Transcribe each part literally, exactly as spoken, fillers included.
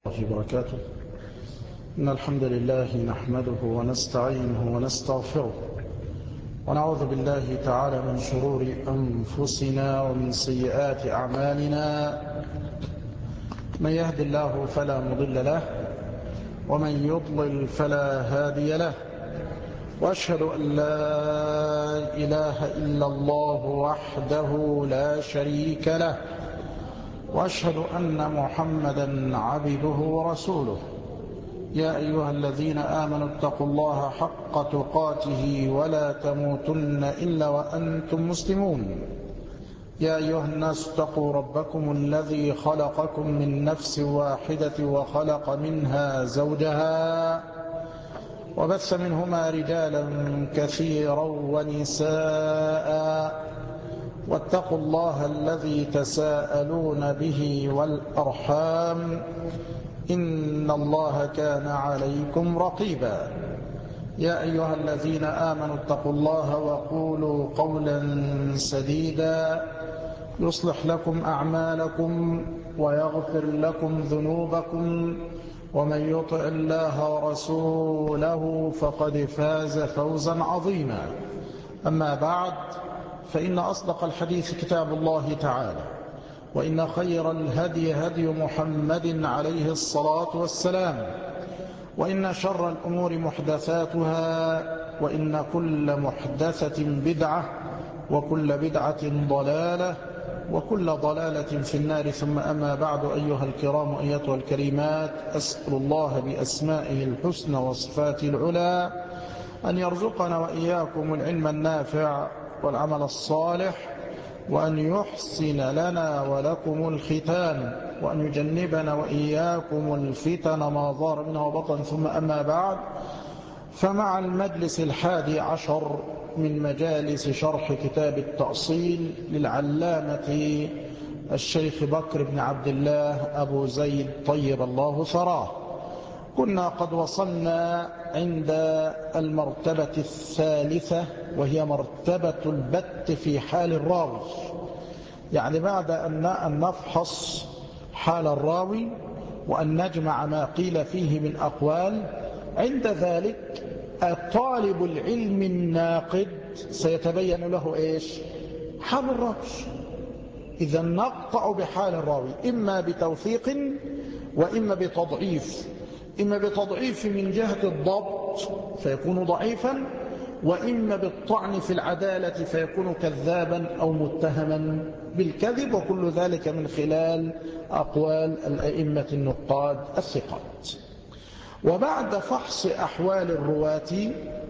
الله وبركاته. إن الحمد لله نحمده ونستعينه ونستغفره ونعوذ بالله تعالى من شرور أنفسنا ومن سيئات أعمالنا. من يهد الله فلا مضل له ومن يضلل فلا هادي له، وأشهد أن لا إله إلا الله وحده لا شريك له، وأشهد أن محمدا عبده ورسوله. يا أيها الذين آمنوا اتقوا الله حق تقاته ولا تموتن إلا وأنتم مسلمون. يا أيها الناس اتقوا ربكم الذي خلقكم من نفس واحدة وخلق منها زوجها وبث منهما رجالا كثيرا ونساء، واتقوا الله الذي تساءلون به والأرحام إن الله كان عليكم رقيبا. يا أيها الذين آمنوا اتقوا الله وقولوا قولا سديدا يصلح لكم أعمالكم ويغفر لكم ذنوبكم، ومن يطع الله ورسوله فقد فاز فوزا عظيما. أما بعد، فإن أصدق الحديث كتاب الله تعالى، وإن خير الهدي هدي محمد عليه الصلاة والسلام، وإن شر الأمور محدثاتها، وإن كل محدثة بدعة، وكل بدعة ضلالة، وكل ضلالة في النار. ثم أما بعد، أيها الكرام أيتها الكريمات، أسأل الله بأسمائه الحسنى وصفاته العلى أن يرزقنا وإياكم العلم النافع والعمل الصالح، وأن يحسن لنا ولكم الختام، وأن يجنبنا وإياكم الفتن ما ظهر منها وبطن. ثم أما بعد، فمع المجلس الحادي عشر من مجالس شرح كتاب التأصيل للعلامة الشيخ بكر بن عبد الله أبو زيد طيب الله ثراه، كنا قد وصلنا عند المرتبة الثالثة، وهي مرتبة البت في حال الراوي. يعني بعد أن نفحص حال الراوي وأن نجمع ما قيل فيه من أقوال، عند ذلك طالب العلم الناقد سيتبين له إيش؟ حال الراوي. إذا نقطع بحال الراوي إما بتوثيق وإما بتضعيف، إما بتضعيف من جهة الضبط فيكون ضعيفا، وإما بالطعن في العدالة فيكون كذابا أو متهما بالكذب، وكل ذلك من خلال أقوال الأئمة النقاد الثقات. وبعد فحص أحوال الرواة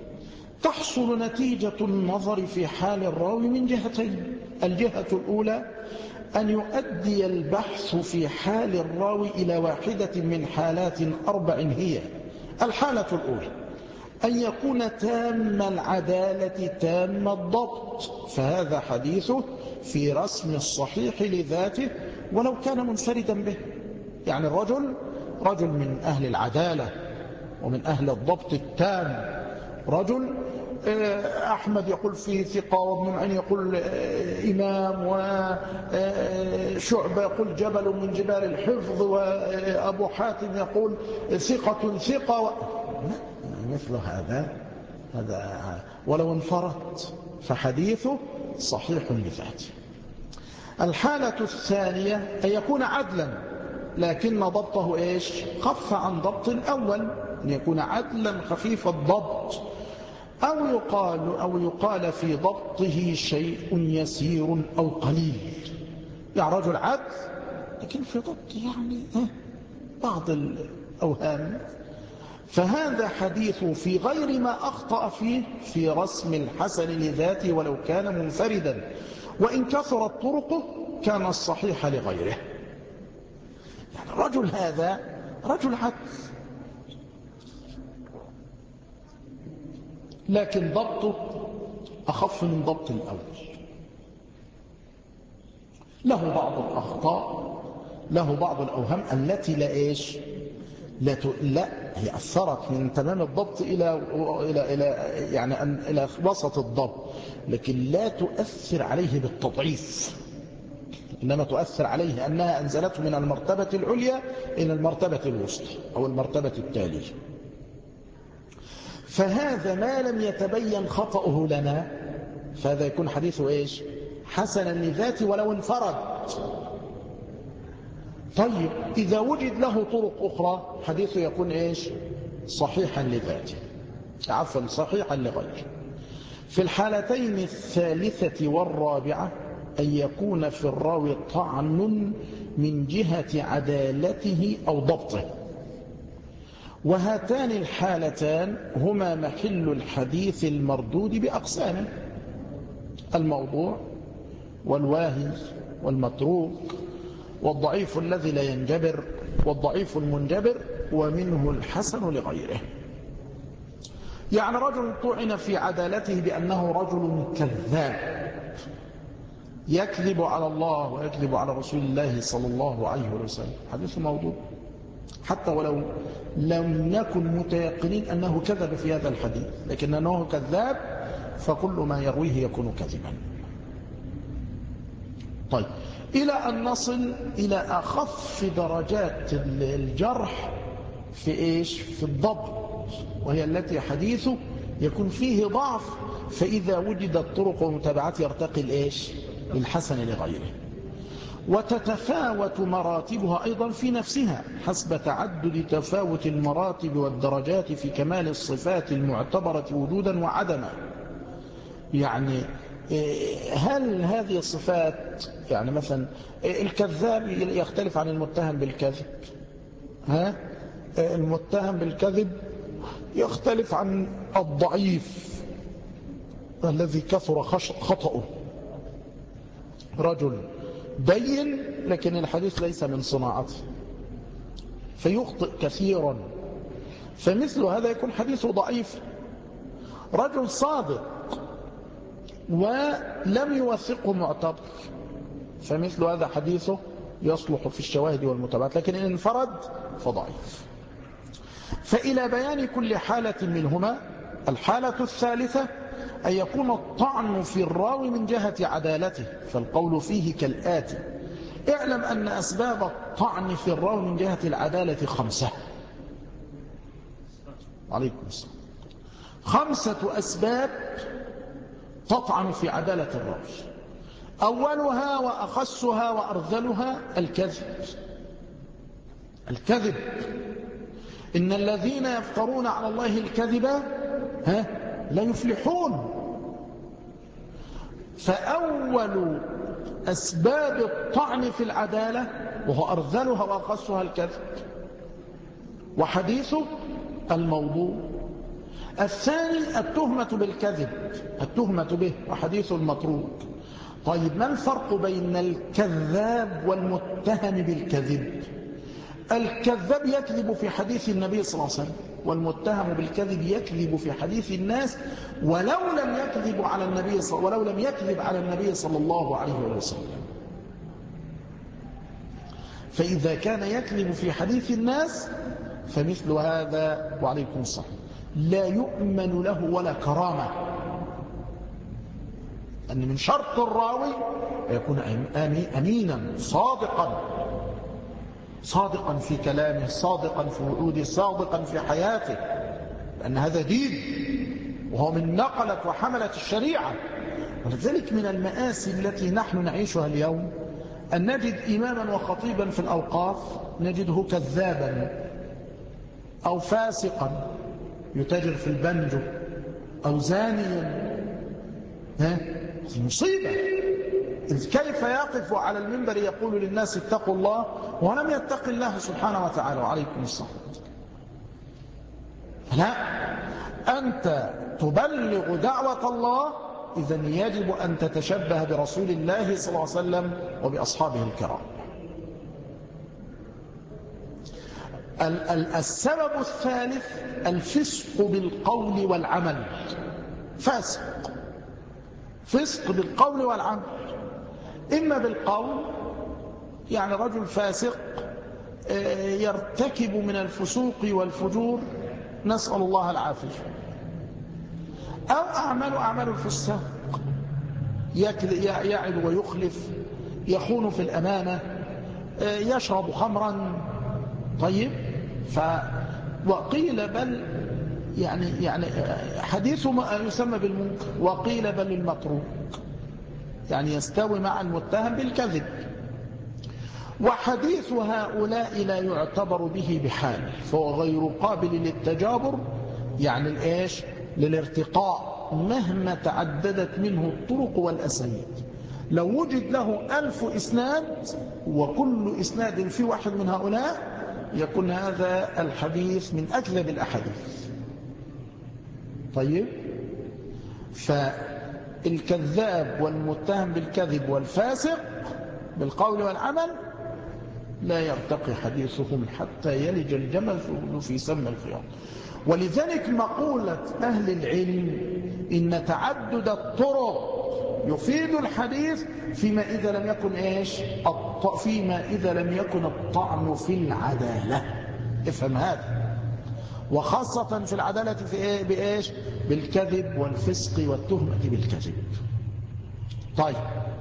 تحصل نتيجة النظر في حال الراوي من جهتين. الجهة الأولى أن يؤدي البحث في حال الراوي إلى واحدة من حالات أربع هي: الحالة الأولى أن يكون تام العدالة تام الضبط، فهذا حديثه في رسم الصحيح لذاته ولو كان منفردا به. يعني الرجل رجل من أهل العدالة ومن أهل الضبط التام، رجل أحمد يقول فيه ثقة، وابن معين يقول إمام، وشعبة يقول جبل من جبال الحفظ، وأبو حاتم يقول ثقة ثقة و... مثل هذا هذا ولو انفرد فحديثه صحيح لذاته. الحالة الثانية أن يكون عدلا لكن ضبطه إيش؟ خف عن ضبط الأول، أن يكون عدلا خفيف الضبط، أو يقال, أو يقال في ضبطه شيء يسير أو قليل. يعني رجل عدل لكن في ضبط يعني بعض الأوهام، فهذا حديث في غير ما أخطأ فيه في رسم الحسن لذاته ولو كان منفردا، وإن كثرت طرقه كان الصحيح لغيره. يعني الرجل هذا رجل عدل لكن ضبطه أخف من ضبط الأول، له بعض الأخطاء، له بعض الأوهام التي لا إيش لا, ت... لا هي أثرت من تمام الضبط إلى إلى إلى يعني أن... إلى وسط الضبط، لكن لا تؤثر عليه بالتضعيف إنما تؤثر عليه أنها أنزلته من المرتبة العليا إلى المرتبة الوسطى أو المرتبة التالية. فهذا ما لم يتبين خطأه لنا فهذا يكون حديثه إيش؟ حسنا لذاته ولو انفرد. طيب إذا وجد له طرق أخرى حديثه يكون إيش؟ صحيحا لذاته، عفوا صحيحا لغيره. في الحالتين الثالثة والرابعة أن يكون في الراوي طعن من جهة عدالته أو ضبطه، وهاتان الحالتان هما محل الحديث المردود بأقسامه: الموضوع والواهي والمتروك والضعيف الذي لا ينجبر والضعيف المنجبر، ومنه الحسن لغيره. يعني رجل طعن في عدالته بأنه رجل كذاب يكذب على الله ويكذب على رسول الله صلى الله عليه وسلم، حديث موضوع حتى ولو لم نكن متيقنين أنه كذب في هذا الحديث، لكن أنه كذاب فكل ما يرويه يكون كذبا. طيب إلى أن نصل إلى أخف درجات الجرح في إيش؟ في الضبط، وهي التي حديثه يكون فيه ضعف، فإذا وجدت طرق ومتابعات يرتقي الإيش؟ الحسن لغيره. وتتفاوت مراتبها أيضا في نفسها حسب تعدد تفاوت المراتب والدرجات في كمال الصفات المعتبرة وجودا وعدما. يعني هل هذه الصفات، يعني مثلا الكذاب يختلف عن المتهم بالكذب، ها؟ المتهم بالكذب يختلف عن الضعيف الذي كثر خطأه، رجل بين لكن الحديث ليس من صناعته فيخطئ كثيرا، فمثل هذا يكون حديثه ضعيف. رجل صادق ولم يوثقه معتبر، فمثل هذا حديثه يصلح في الشواهد والمتابعات، لكن إن انفرد فضعيف. فإلى بيان كل حالة منهما، الحالة الثالثة أن يكون الطعن في الراوي من جهة عدالته، فالقول فيه كالآتي: اعلم أن أسباب الطعن في الراوي من جهة العدالة خمسة. عليكم السلام. خمسة أسباب تطعن في عدالة الراوي. أولها وأخصها وأرذلها الكذب. الكذب، إن الذين يفترون على الله الكذب ها لا يفلحون. فأول أسباب الطعن في العدالة وهو أرذلها وأخصها الكذب، وحديثه الموضوع. الثاني التهمة بالكذب، التهمة به، وحديث المتروك. طيب ما الفرق بين الكذاب والمتهم بالكذب؟ الكذاب يكذب في حديث النبي صلى الله عليه وسلم، والمتهم بالكذب يكذب في حديث الناس ولو لم يكذب على النبي صلى ولو لم يكذب على النبي صلى الله عليه وسلم. فإذا كان يكذب في حديث الناس فمثل هذا وعليكم السلام لا يؤمن له ولا كرامة. أن من شرط الراوي يكون أمينا صادقا، صادقا في كلامه، صادقا في وعوده، صادقا في حياته، لأن هذا دين وهو من نقلة وحملة الشريعة. ولذلك من المآسي التي نحن نعيشها اليوم أن نجد إماما وخطيبا في الأوقاف نجده كذابا أو فاسقا يتاجر في البنجو أو زانيا. ها؟ مصيبة. إذ كيف يقف على المنبر يقول للناس اتقوا الله ولم يتق الله سبحانه وتعالى وعليكم الصلاة. لا، أنت تبلغ دعوة الله، إذن يجب أن تتشبه برسول الله صلى الله عليه وسلم وبأصحابه الكرام. السبب الثالث الفسق بالقول والعمل. فاسق، فسق بالقول والعمل. إما بالقول، يعني رجل فاسق يرتكب من الفسوق والفجور نسأل الله العافية، أو أعمل أعمل الفساق، يعد ويخلف، يخون في الأمانة، يشرب خمرا. طيب، ف وقيل بل يعني يعني حديث ما يسمى بالمنكر، وقيل بل المتروك، يعني يستوي مع المتهم بالكذب. وحديث هؤلاء لا يعتبر به بحال، فهو غير قابل للتجابر، يعني الايش للارتقاء مهما تعددت منه الطرق والأسانيد. لو وجد له ألف إسناد وكل إسناد في واحد من هؤلاء يكون هذا الحديث من أكذب الأحاديث. طيب، فالكذاب والمتهم بالكذب والفاسق بالقول والعمل لا يرتقي حديثهم حتى يلج الجمل في سم الخياط. ولذلك مقولة أهل العلم إن تعدد الطرق يفيد الحديث فيما إذا لم يكن إيش فيما إذا لم يكن الطعن في العدالة. افهم هذا، وخاصة في العدالة في إيه؟ بإيش؟ بالكذب والفسق والتهمة بالكذب. طيب،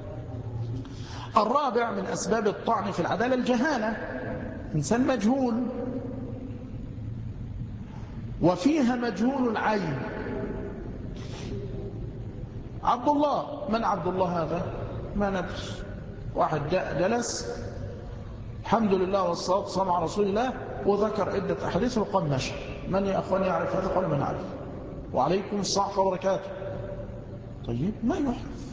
الرابع من أسباب الطعن في العدالة الجهالة، إنسان مجهول وفيها مجهول العين. عبد الله، من عبد الله هذا؟ ما ندري. واحد جاء جلس الحمد لله والصلاة والسلام على رسول الله وذكر عدة أحاديث وقال ماشي. من يا أخواني يعرف هذا؟ قال من عارف. وعليكم الصحة وبركاته. طيب، ما يعرف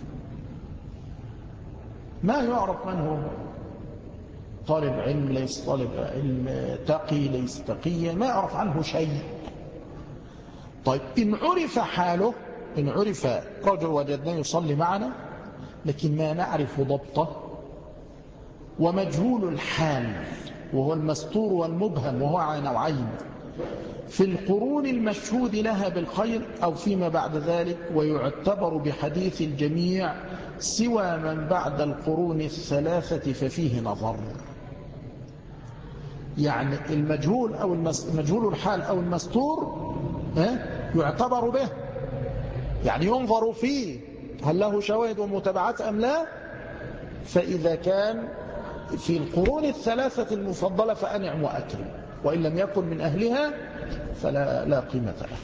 ما يعرف من هو، طالب علم ليس طالب علم، تقي ليس تقيا، ما يعرف عنه شيء. طيب، إن عرف حاله، إن عرف رجل وجدناه يصلي معنا لكن ما نعرف ضبطه، ومجهول الحال وهو المستور والمبهم وهو على نوعين، في القرون المشهود لها بالخير أو فيما بعد ذلك، ويعتبر بحديث الجميع سوى من بعد القرون الثلاثة ففيه نظر. يعني المجهول أو مجهول الحال أو المستور يعتبر به، يعني ينظر فيه هل له شواهد ومتابعات أم لا. فإذا كان في القرون الثلاثة المفضلة فأنعم وأكرم، وإن لم يكن من أهلها فلا لا قيمة له.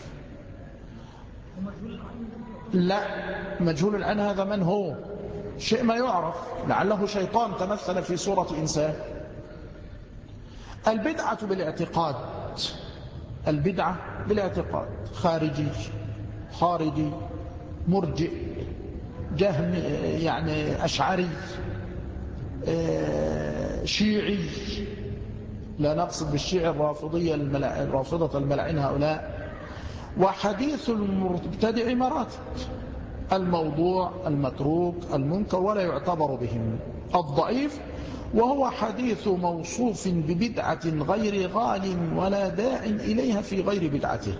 لا، مجهول العين هذا من هو؟ شيء ما يعرف، لعله شيطان تمثل في صورة إنسان. البدعة بالاعتقاد، البدعة بالاعتقاد، خارجي، خارجي، مرجئ، جهم، يعني أشعري، شيعي، لا نقصد بالشيعي الرافضية الرافضة الملعين هؤلاء. وحديث المبتدع مراتب، الموضوع، المتروك، المنكر، ولا يعتبر بهم. الضعيف وهو حديث موصوف ببدعة غير غال ولا داع إليها في غير بدعته،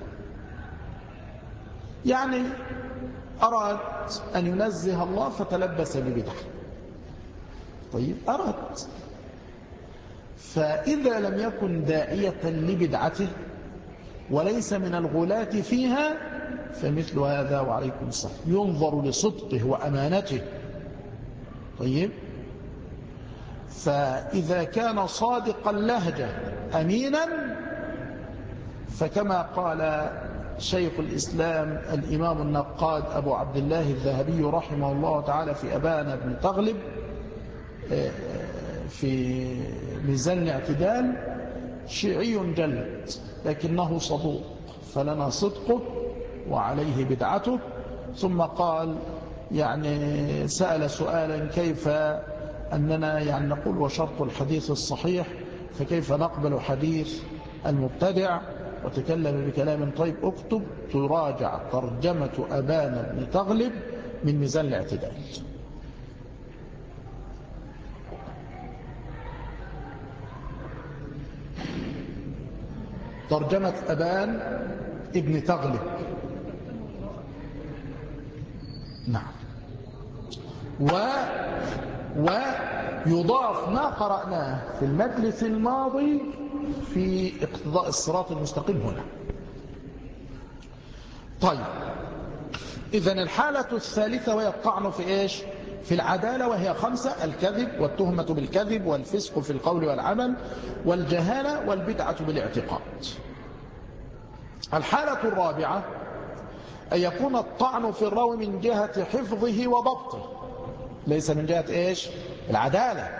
يعني أراد أن ينزه الله فتلبس ببدعة. طيب، أراد، فإذا لم يكن داعية لبدعته وليس من الغلاة فيها فمثل هذا وعليكم السلام ينظر لصدقه وأمانته. طيب، فإذا كان صادق اللهجة أمينا فكما قال شيخ الإسلام الإمام النقاد أبو عبد الله الذهبي رحمه الله تعالى في أبان بن تغلب في ميزان الاعتدال: شيعي جلد لكنه صدوق، فلنا صدقه وعليه بدعته. ثم قال يعني سأل سؤالا: كيف أننا يعني نقول وشرط الحديث الصحيح، فكيف نقبل حديث المبتدع؟ وتكلم بكلام طيب. اكتب تراجع ترجمة أبان بن تغلب من ميزان الاعتدال. ترجمة أبان ابن تغلب. نعم. و ويضاف ما قرأناه في المجلس الماضي في اقتضاء الصراط المستقيم هنا. طيب، إذن الحالة الثالثة وهي الطعن في إيش؟ في العدالة، وهي خمسة: الكذب والتهمة بالكذب والفسق في القول والعمل والجهالة والبدعة بالاعتقاد. الحالة الرابعة أن يكون الطعن في الراوي من جهة حفظه وضبطه، ليس من جهة إيش؟ العدالة.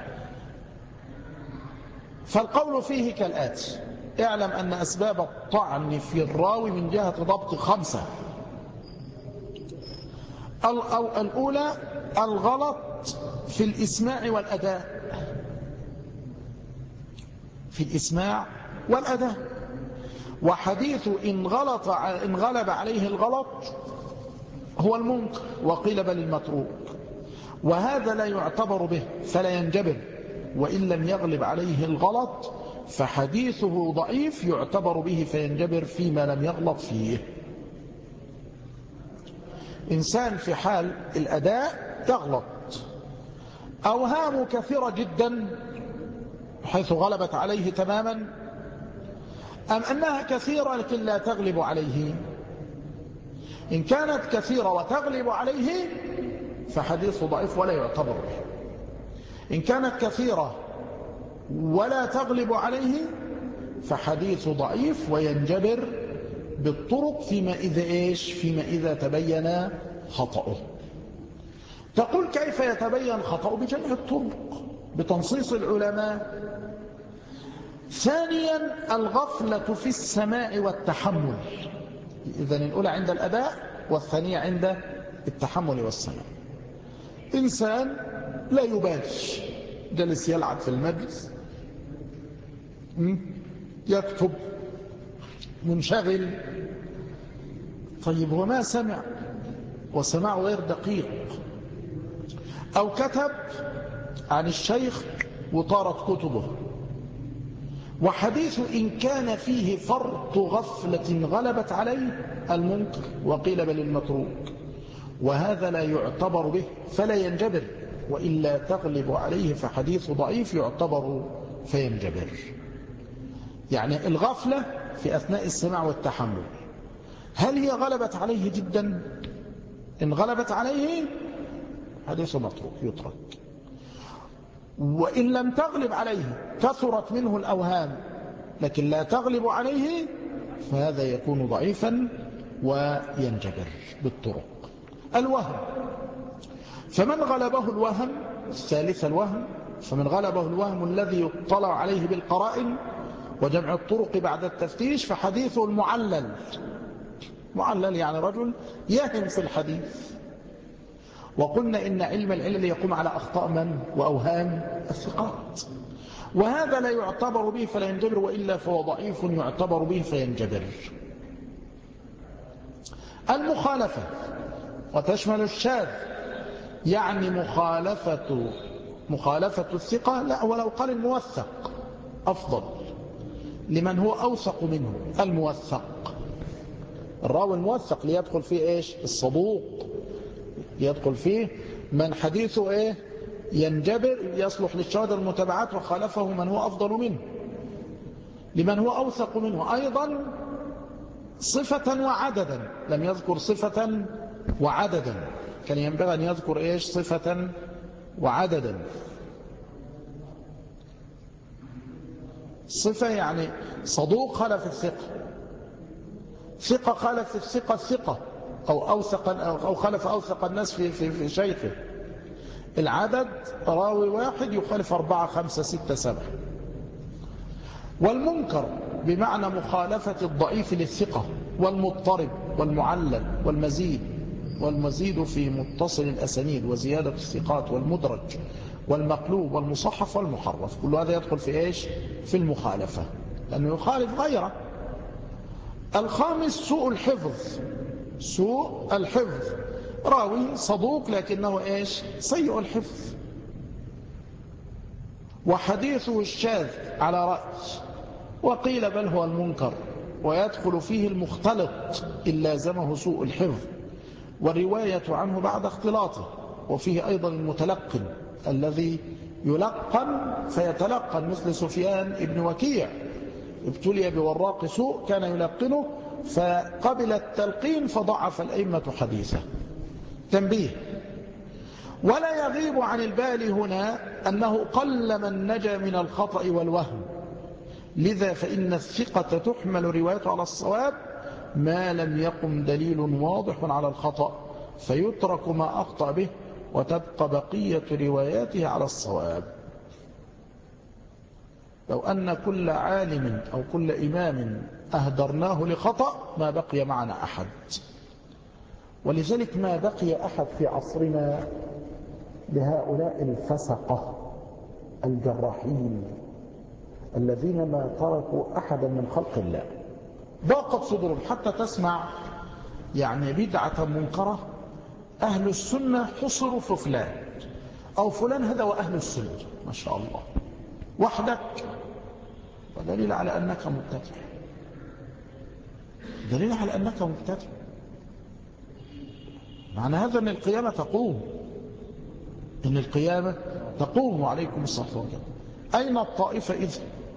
فالقول فيه كالآتي: اعلم أن أسباب الطعن في الراوي من جهة ضبط خمسة. الأولى الغلط في الإسماع والأداء، في الإسماع والأداء. وحديث إن غلط إن غلب عليه الغلط هو المنكر، وقيل بل المتروك، وهذا لا يعتبر به فلا ينجبر، وإن لم يغلب عليه الغلط فحديثه ضعيف يعتبر به فينجبر فيما لم يغلط فيه. إنسان في حال الأداء يغلط، أوهام كثيرة جدا حيث غلبت عليه تماما، أم أنها كثيرة لكن لا تغلب عليه؟ إن كانت كثيرة وتغلب عليه فحديثه ضعيف ولا يعتبر به. إن كانت كثيرة ولا تغلب عليه فحديث ضعيف وينجبر بالطرق فيما إذا إيش؟ فيما إذا تبين خطأه. تقول كيف يتبين خطأه؟ بجمع الطرق، بتنصيص العلماء. ثانيا الغفلة في السماع والتحمل، إذن الأولى عند الأداء والثانية عند التحمل والسماع. إنسان لا يبالي، جلس يلعب في المجلس، يكتب، منشغل. طيب هو ما سمع وسمعه غير دقيق، أو كتب عن الشيخ وطارت كتبه، وحديث إن كان فيه فرط غفلة غلبت عليه المنكر، وقيل بل المتروك، وهذا لا يعتبر به فلا ينجبر، وإلا تغلب عليه فحديث ضعيف يعتبر فينجبر. يعني الغفلة في أثناء السماع والتحمل، هل هي غلبت عليه جدا؟ إن غلبت عليه حديث متروك يترك، وإن لم تغلب عليه كثرت منه الأوهام لكن لا تغلب عليه فهذا يكون ضعيفا وينجبر بالطرق. الوهم، فمن غلبه الوهم، الثالث الوهم، فمن غلبه الوهم الذي يطلع عليه بالقرائن وجمع الطرق بعد التفتيش فحديثه المعلل. معلل يعني رجل يهم في الحديث، وقلنا إن علم العلل يقوم على أخطاء من وأوهام الثقات، وهذا لا يعتبر به فلا ينجبر، وإلا فهو ضعيف يعتبر به فينجبر. المخالفة وتشمل الشاذ، يعني مخالفة مخالفة الثقة، لا ولو قال الموثق أفضل لمن هو أوثق منه. الموثق الراوي الموثق ليدخل فيه إيش؟ الصدوق، يدخل فيه من حديثه إيه؟ ينجبر، يصلح للشهادة المتابعات، وخالفه من هو أفضل منه لمن هو أوثق منه. أيضا صفة وعددا، لم يذكر صفة وعددا، كان ينبغي أن يذكر إيش؟ صفة وعددا. صفة يعني صدوق خالف الثقة، ثقة خالف الثقة الثقة، أو أوثق أو خالف أوثق الناس في في في شيخه. العدد راوي واحد يخالف أربعة خمسة ستة سبعة. والمنكر بمعنى مخالفة الضعيف للثقة، والمضطرب والمعلل والمزيد، والمزيد في متصل الأسانيد وزيادة الثقات، والمدرج والمقلوب والمصحف والمحرف، كل هذا يدخل في إيش؟ في المخالفة، لأنه يخالف غيره. الخامس سوء الحفظ، سوء الحفظ، راوي صدوق لكنه إيش؟ سيء الحفظ، وحديثه الشاذ على رأي، وقيل بل هو المنكر، ويدخل فيه المختلط إن لازمه سوء الحفظ، والرواية عنه بعد اختلاطه. وفيه أيضا المتلقن الذي يلقن فيتلقن، مثل سفيان ابن وكيع ابتلي بوراق سوء كان يلقنه فقبل التلقين فضعف الأئمة حديثه. تنبيه: ولا يغيب عن البال هنا أنه قل من نجا من الخطأ والوهم، لذا فإن الثقة تحمل روايته على الصواب ما لم يقم دليل واضح على الخطأ، فيترك ما أخطأ به وتبقى بقية رواياته على الصواب. لو أن كل عالم أو كل إمام أهدرناه لخطأ ما بقي معنا أحد. ولذلك ما بقي أحد في عصرنا لهؤلاء الفسقة الجراحين الذين ما تركوا أحدا من خلق الله، ضاقت صدورهم حتى تسمع يعني بدعة منكرة أهل السنة حصروا في فلان أو فلان هذا وأهل السنة، ما شاء الله وحدك، ودليل على أنك مبتدع، دليل على أنك مبتدع. معنى هذا أن القيامة تقوم، إن القيامة تقوم عليكم الصلاة والسلام. أين الطائفة إذن؟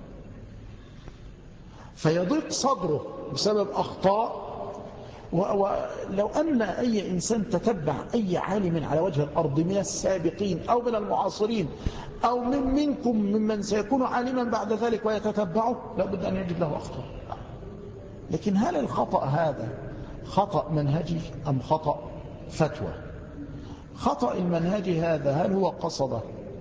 فيضيق صدره بسبب أخطاء. ولو أن أي إنسان تتبع أي عالم على وجه الأرض من السابقين أو من المعاصرين أو من منكم ممن سيكون عالما بعد ذلك ويتتبعه لابد أن يجد له أخطاء. لكن هل الخطأ هذا خطأ منهجي أم خطأ فتوى؟ خطأ المنهجي هذا هل هو قصده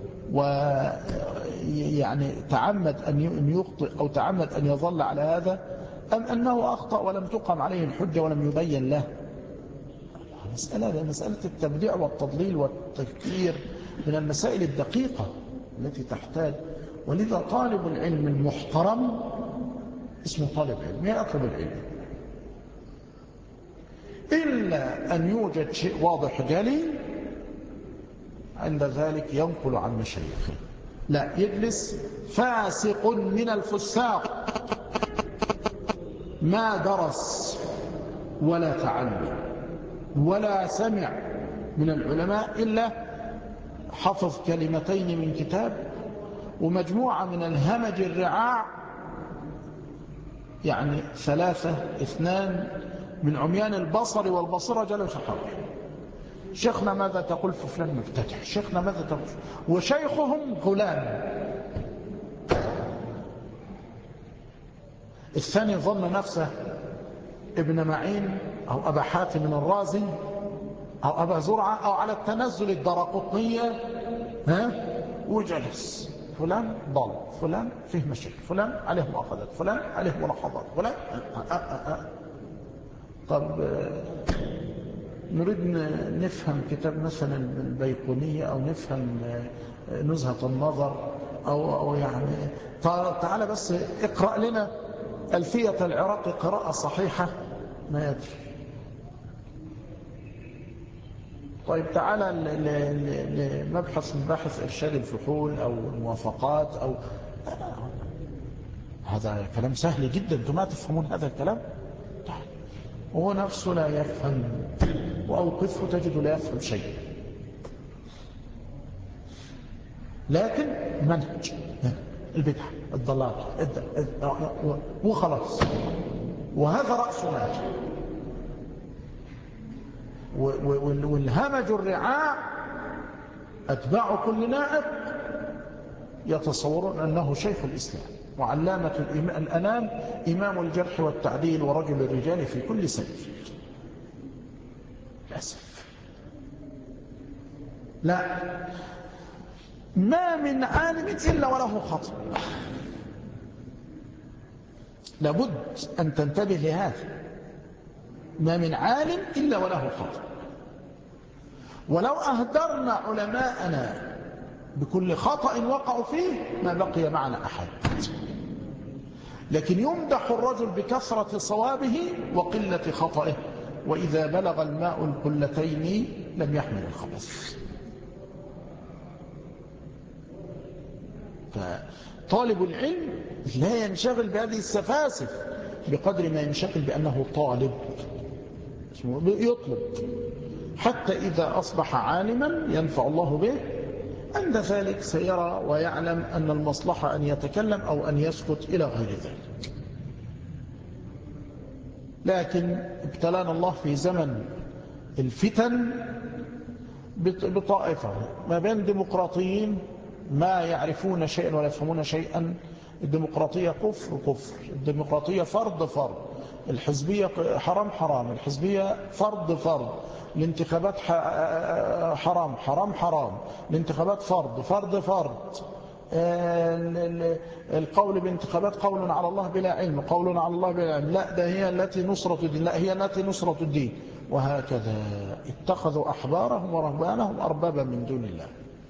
ويعني تعمد أن يخطئ أو تعمد أن يظل على هذا، أم أنه أخطأ ولم تقم عليه الحجة ولم يبين له؟ مسألة مسألة التبديع والتضليل والتفكير من المسائل الدقيقة التي تحتاج. ولذا طالب العلم المحترم اسمه طالب علم يطلب العلم، إلا أن يوجد شيء واضح جلي عند ذلك ينقل عن مشايخه. لا يجلس فاسق من الفساق ما درس ولا تعلم ولا سمع من العلماء إلا حفظ كلمتين من كتاب ومجموعة من الهمج الرعاع، يعني ثلاثة اثنان من عميان البصر والبصرة جلسوا حوله. شيخنا ماذا تقول في فلان مبتدع، شيخنا ماذا تقول، وشيخهم غلام. الثاني ظن نفسه ابن معين أو أبا حاتم الرازي أو أبا زرعة أو على التنزل الدرقطنية، ها، وجلس فلان ضل، فلان فيه مشاكل، فلان عليه مؤاخذات، فلان عليه ملاحظات، فلان أه أه أه. طب نريد نفهم كتاب مثلا البيقونية أو نفهم نزهة النظر أو, أو يعني تعال بس اقرأ لنا ألفية العراقي قراءة صحيحة، ما يدري. طيب تعالى لمبحث من بحث إرشاد الفحول أو الموافقات أو هذا كلام سهل جدا، أنتم ما تفهمون هذا الكلام. هو نفسه لا يفهم، وأوقفه تجد لا يفهم شيء، لكن منهج البدع الضلال وخلاص، وهذا رأس مال. والهمج الرعاع أتباع كل نائب يتصورون أنه شيخ الإسلام وعلامة الأنام إمام الجرح والتعديل ورجل الرجال في كل سبيل. للأسف لا، ما من عالم إلا وله خطأ، لابد أن تنتبه لهذا، ما من عالم إلا وله خطأ. ولو أهدرنا علماءنا بكل خطأ وقعوا فيه ما بقي معنا أحد. لكن يمدح الرجل بكثرة صوابه وقلة خطئه، وإذا بلغ الماء القلتين لم يحمل الخبث. فطالب العلم لا ينشغل بهذه السفاسف بقدر ما ينشغل بأنه طالب يطلب، حتى إذا أصبح عالما ينفع الله به عند ذلك سيرى ويعلم أن المصلحة أن يتكلم أو أن يسكت إلى غير ذلك. لكن ابتلانا الله في زمن الفتن بطائفة ما بين ديمقراطيين ما يعرفون شيئا ولا يفهمون شيئا. الديمقراطية كفر كفر، الديمقراطية فرض فرض، الحزبية حرام حرام، الحزبية فرض فرض، الانتخابات حرام حرام حرام، الانتخابات فرض فرض فرض، القول بانتخابات قول على الله بلا علم، قول على الله بلا علم، لا ده هي التي نصرة الدين، لا هي التي نصرة الدين. وهكذا اتخذوا أحبارهم ورهبانهم أربابا من دون الله.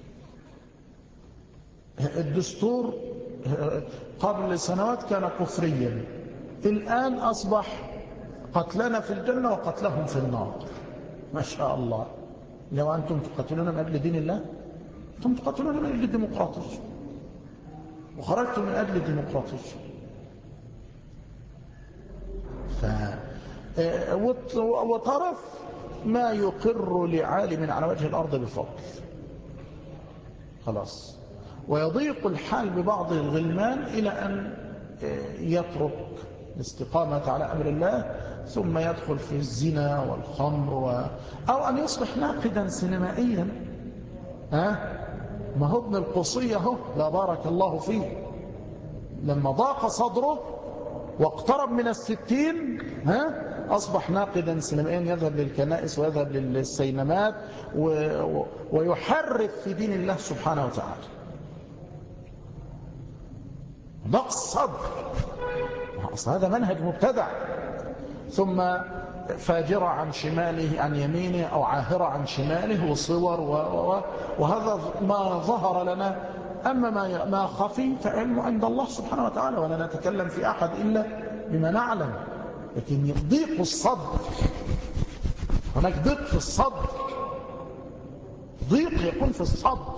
الدستور قبل سنوات كان كفريا، الآن أصبح قتلنا في الجنة وقتلهم في النار. ما شاء الله. لو أنتم تقتلون من أجل دين الله، أنتم تقتلون من أجل الديمقراطية، وخرجتم من أجل الديمقراطية. ف... وطرف ما يقر لعالم على وجه الأرض بفضل، خلاص. ويضيق الحال ببعض الغلمان إلى أن يترك الاستقامة على أمر الله ثم يدخل في الزنا والخمر و... أو أن يصبح ناقدا سينمائيا. ها؟ ما هو ابن القصية هو لا بارك الله فيه، لما ضاق صدره واقترب من الستين ها أصبح ناقدا سينمائيا، يذهب للكنائس ويذهب للسينمات و... و... ويحرف في دين الله سبحانه وتعالى. ضاق الصدر، أصل هذا منهج مبتدع. ثم فاجرة عن شماله عن يمينه أو عاهرة عن شماله وصور و... و... وهذا ما ظهر لنا. أما ما ما خفي فعلمه عند الله سبحانه وتعالى، ولا نتكلم في أحد إلا بما نعلم. لكن يضيق الصدر، هناك ضيق في الصدر، ضيق يكون في الصدر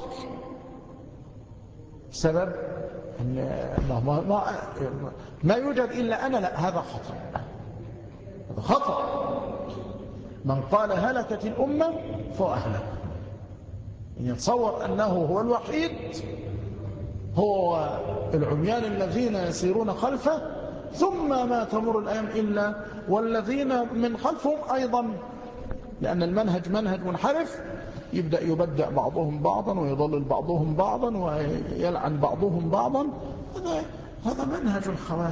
بسبب أن ما, ما, ما يوجد إلا أنا. لا، هذا خطأ، هذا خطأ. من قال هلكت الأمة فهو أهلك، إن يتصور أنه هو الوحيد، هو العميان الذين يسيرون خلفه، ثم ما تمر الأيام إلا والذين من خلفهم أيضا، لأن المنهج منهج منحرف، يبدأ يبدع بعضهم بعضا ويضلل بعضهم بعضا ويلعن بعضهم بعضا. هذا هذا منهج الخوارج.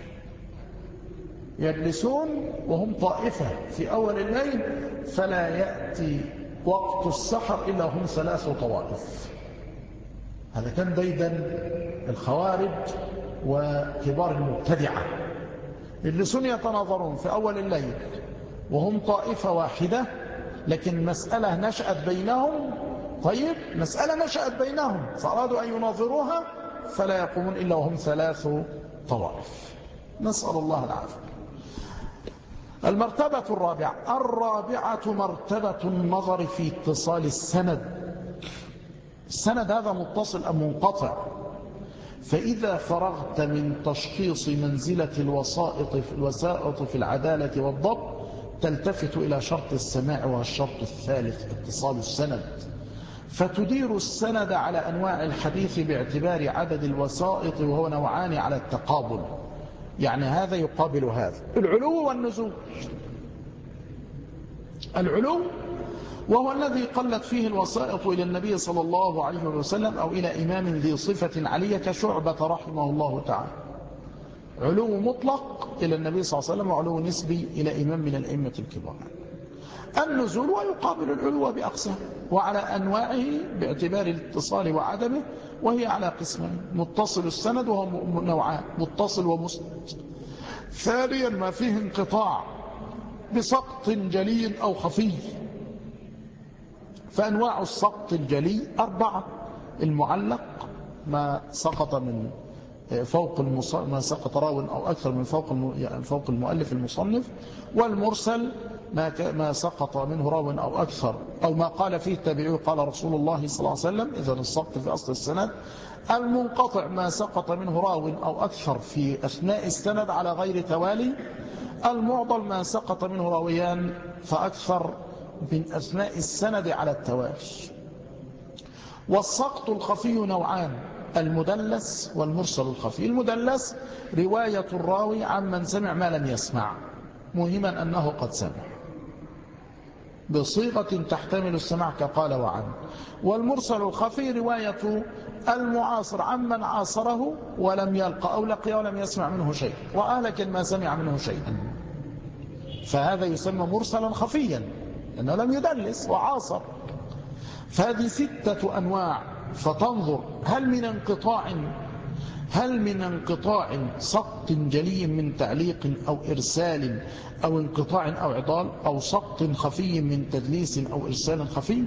يجلسون وهم طائفة في أول الليل، فلا يأتي وقت السحر إلا هم ثلاث طوائف. هذا كان ديدا الخوارج وكبار المبتدعة. يجلسون يتناظرون في أول الليل وهم طائفة واحدة، لكن مسألة نشأت بينهم. طيب، مسألة نشأت بينهم فأرادوا أن يناظروها، فلا يقومون إلا وهم ثلاث طوائف. نسأل الله العافية. المرتبة الرابعة الرابعة مرتبة النظر في اتصال السند. السند هذا متصل أم منقطع؟ فإذا فرغت من تشخيص منزلة الوسائط في الوسائط في العدالة والضبط، تلتفت إلى شرط السماع والشرط الثالث اتصال السند، فتدير السند على أنواع الحديث باعتبار عدد الوسائط، وهو نوعان على التقابل. يعني هذا يقابل هذا. العلو والنزول. العلو وهو الذي قلت فيه الوسائط إلى النبي صلى الله عليه وسلم أو إلى إمام ذي صفة علية كشعبة رحمه الله تعالى. علو مطلق إلى النبي صلى الله عليه وسلم، وعلو نسبي إلى إمام من الأئمة الكبار. النزول ويقابل العلو بأقسام وعلى أنواعه باعتبار الاتصال وعدمه، وهي على قسمين: متصل السند وهو نوعان: متصل ومسند. ثانيا ما فيه انقطاع بسقط جلي أو خفي. فأنواع السقط الجلي أربعة: المعلق ما سقط من فوق المصنف، ما سقط راو أو أكثر من فوق يعني فوق المؤلف المصنف. والمرسل ما ما سقط منه راو أو أكثر، أو ما قال فيه التابعي قال رسول الله صلى الله عليه وسلم، إذا السقط في أصل السند. المنقطع ما سقط منه راو أو أكثر في أثناء السند على غير توالي. المعضل ما سقط منه راويان فأكثر من أثناء السند على التوالي. والسقط الخفي نوعان: المدلس والمرسل الخفي. المدلس رواية الراوي عمن سمع ما لم يسمع، مهما أنه قد سمع. بصيغة تحتمل السماع كقال وعن. والمرسل الخفي رواية المعاصر عمن عاصره ولم يلقى أو لقي ولم يسمع منه شيء، رأى لكن ما سمع منه شيئا، فهذا يسمى مرسلا خفيا لأنه لم يدلس وعاصر. فهذه ستة أنواع. فتنظر هل من انقطاع هل من انقطاع سقط جلي من تعليق أو إرسال أو انقطاع أو عضال، أو سقط خفي من تدليس أو إرسال خفي،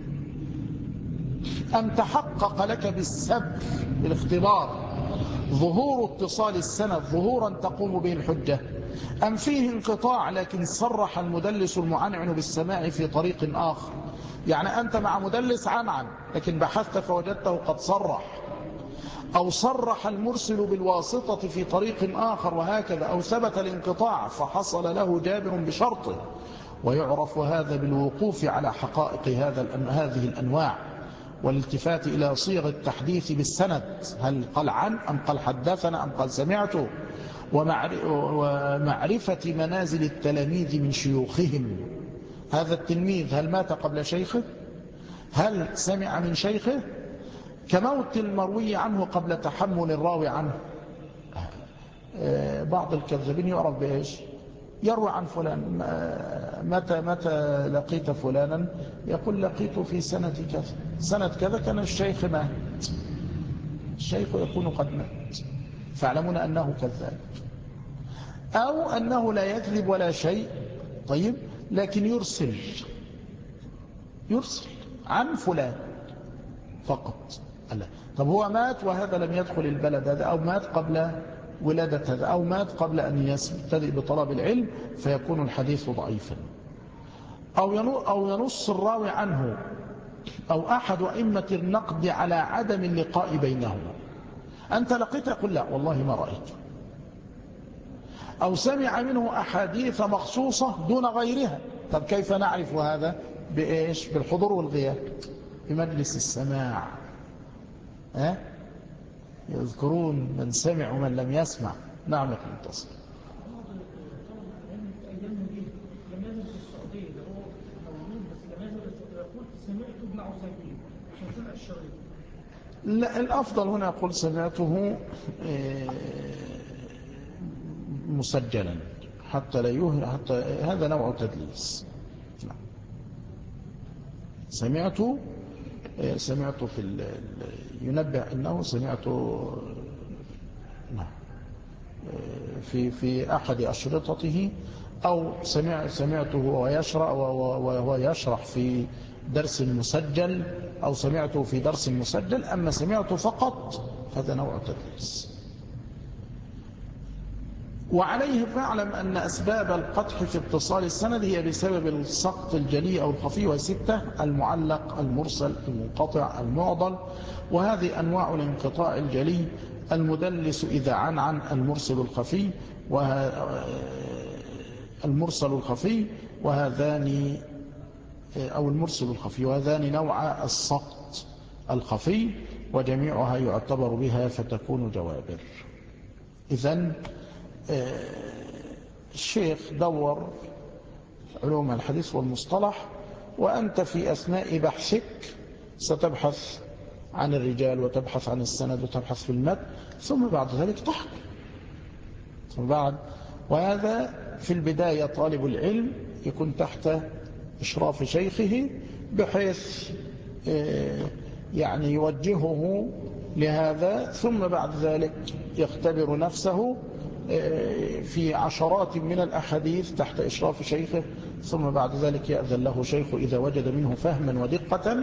أم تحقق لك بالسبر بالاختبار ظهور اتصال السند ظهورا تقوم به الحجة، أم فيه انقطاع لكن صرح المدلس المعنعن بالسماع في طريق آخر. يعني أنت مع مدلس عنعن لكن بحثت فوجدته قد صرح، أو صرح المرسل بالواسطة في طريق آخر وهكذا، أو ثبت الانقطاع فحصل له جابر بشرطه. ويعرف هذا بالوقوف على حقائق هذا هذه الأنواع والالتفات إلى صيغ التحديث بالسند، هل قال عن أم قال حدثنا أم قال سمعته، ومعرفة منازل التلاميذ من شيوخهم. هذا التلميذ هل مات قبل شيخه؟ هل سمع من شيخه؟ كموت المروي عنه قبل تحمل الراوي عنه. بعض الكذابين يعرف بإيش؟ يروي عن فلان متى متى لقيت فلانا، يقول لقيته في سنة كذا، سنة كذا كان الشيخ مات. الشيخ يكون قد مات، فاعلمون أنه كذاب، أو أنه لا يكذب ولا شيء، طيب، لكن يرسل يرسل عن فلان فقط. ألا. طب هو مات وهذا لم يدخل البلد هذا، أو مات قبل ولادة هذا، أو مات قبل أن يبتدئ بطلب العلم، فيكون الحديث ضعيفا. أو ينص الراوي عنه أو أحد أئمة النقد على عدم اللقاء بينهما. أنت لقيته؟ يقول لا والله ما رأيته. أو سمع منه أحاديث مخصوصة دون غيرها. طب كيف نعرف هذا؟ بإيش؟ بالحضور والغياب، بمجلس السماع. ها؟ يذكرون من سمع ومن لم يسمع. نعم يا منتصر. لا، الأفضل هنا أقول سمعته مسجلا حتى لا يهر، حتى هذا نوع تدليس. نعم. سمعته سمعته في ينبه أنه سمعته نعم في في أحد أشرطته، أو سمع سمعته وهو يشرح وهو يشرح في درس مسجل، أو سمعته في درس مسجل. أما سمعته فقط هذا نوع تدليس. وعليه فاعلم أن أسباب القدح في اتصال السند هي بسبب السقط الجلي أو الخفي، وستة: المعلق، المرسل، المنقطع، المعضل. وهذه أنواع الانقطاع الجلي: المدلس إذا عن عن المرسل الخفي المرسل الخفي وهذان أو المرسل الخفي وهذان نوع السقط الخفي، وجميعها يعتبر بها فتكون جوابر. إذن الشيخ دور علوم الحديث والمصطلح، وأنت في أثناء بحثك ستبحث عن الرجال وتبحث عن السند وتبحث في المتن، ثم بعد ذلك تحكم. ثم بعد وهذا في البداية طالب العلم يكون تحت إشراف شيخه، بحيث يعني يوجهه لهذا، ثم بعد ذلك يختبر نفسه في عشرات من الأحاديث تحت إشراف شيخه، ثم بعد ذلك يأذن له شيخه إذا وجد منه فهما ودقة.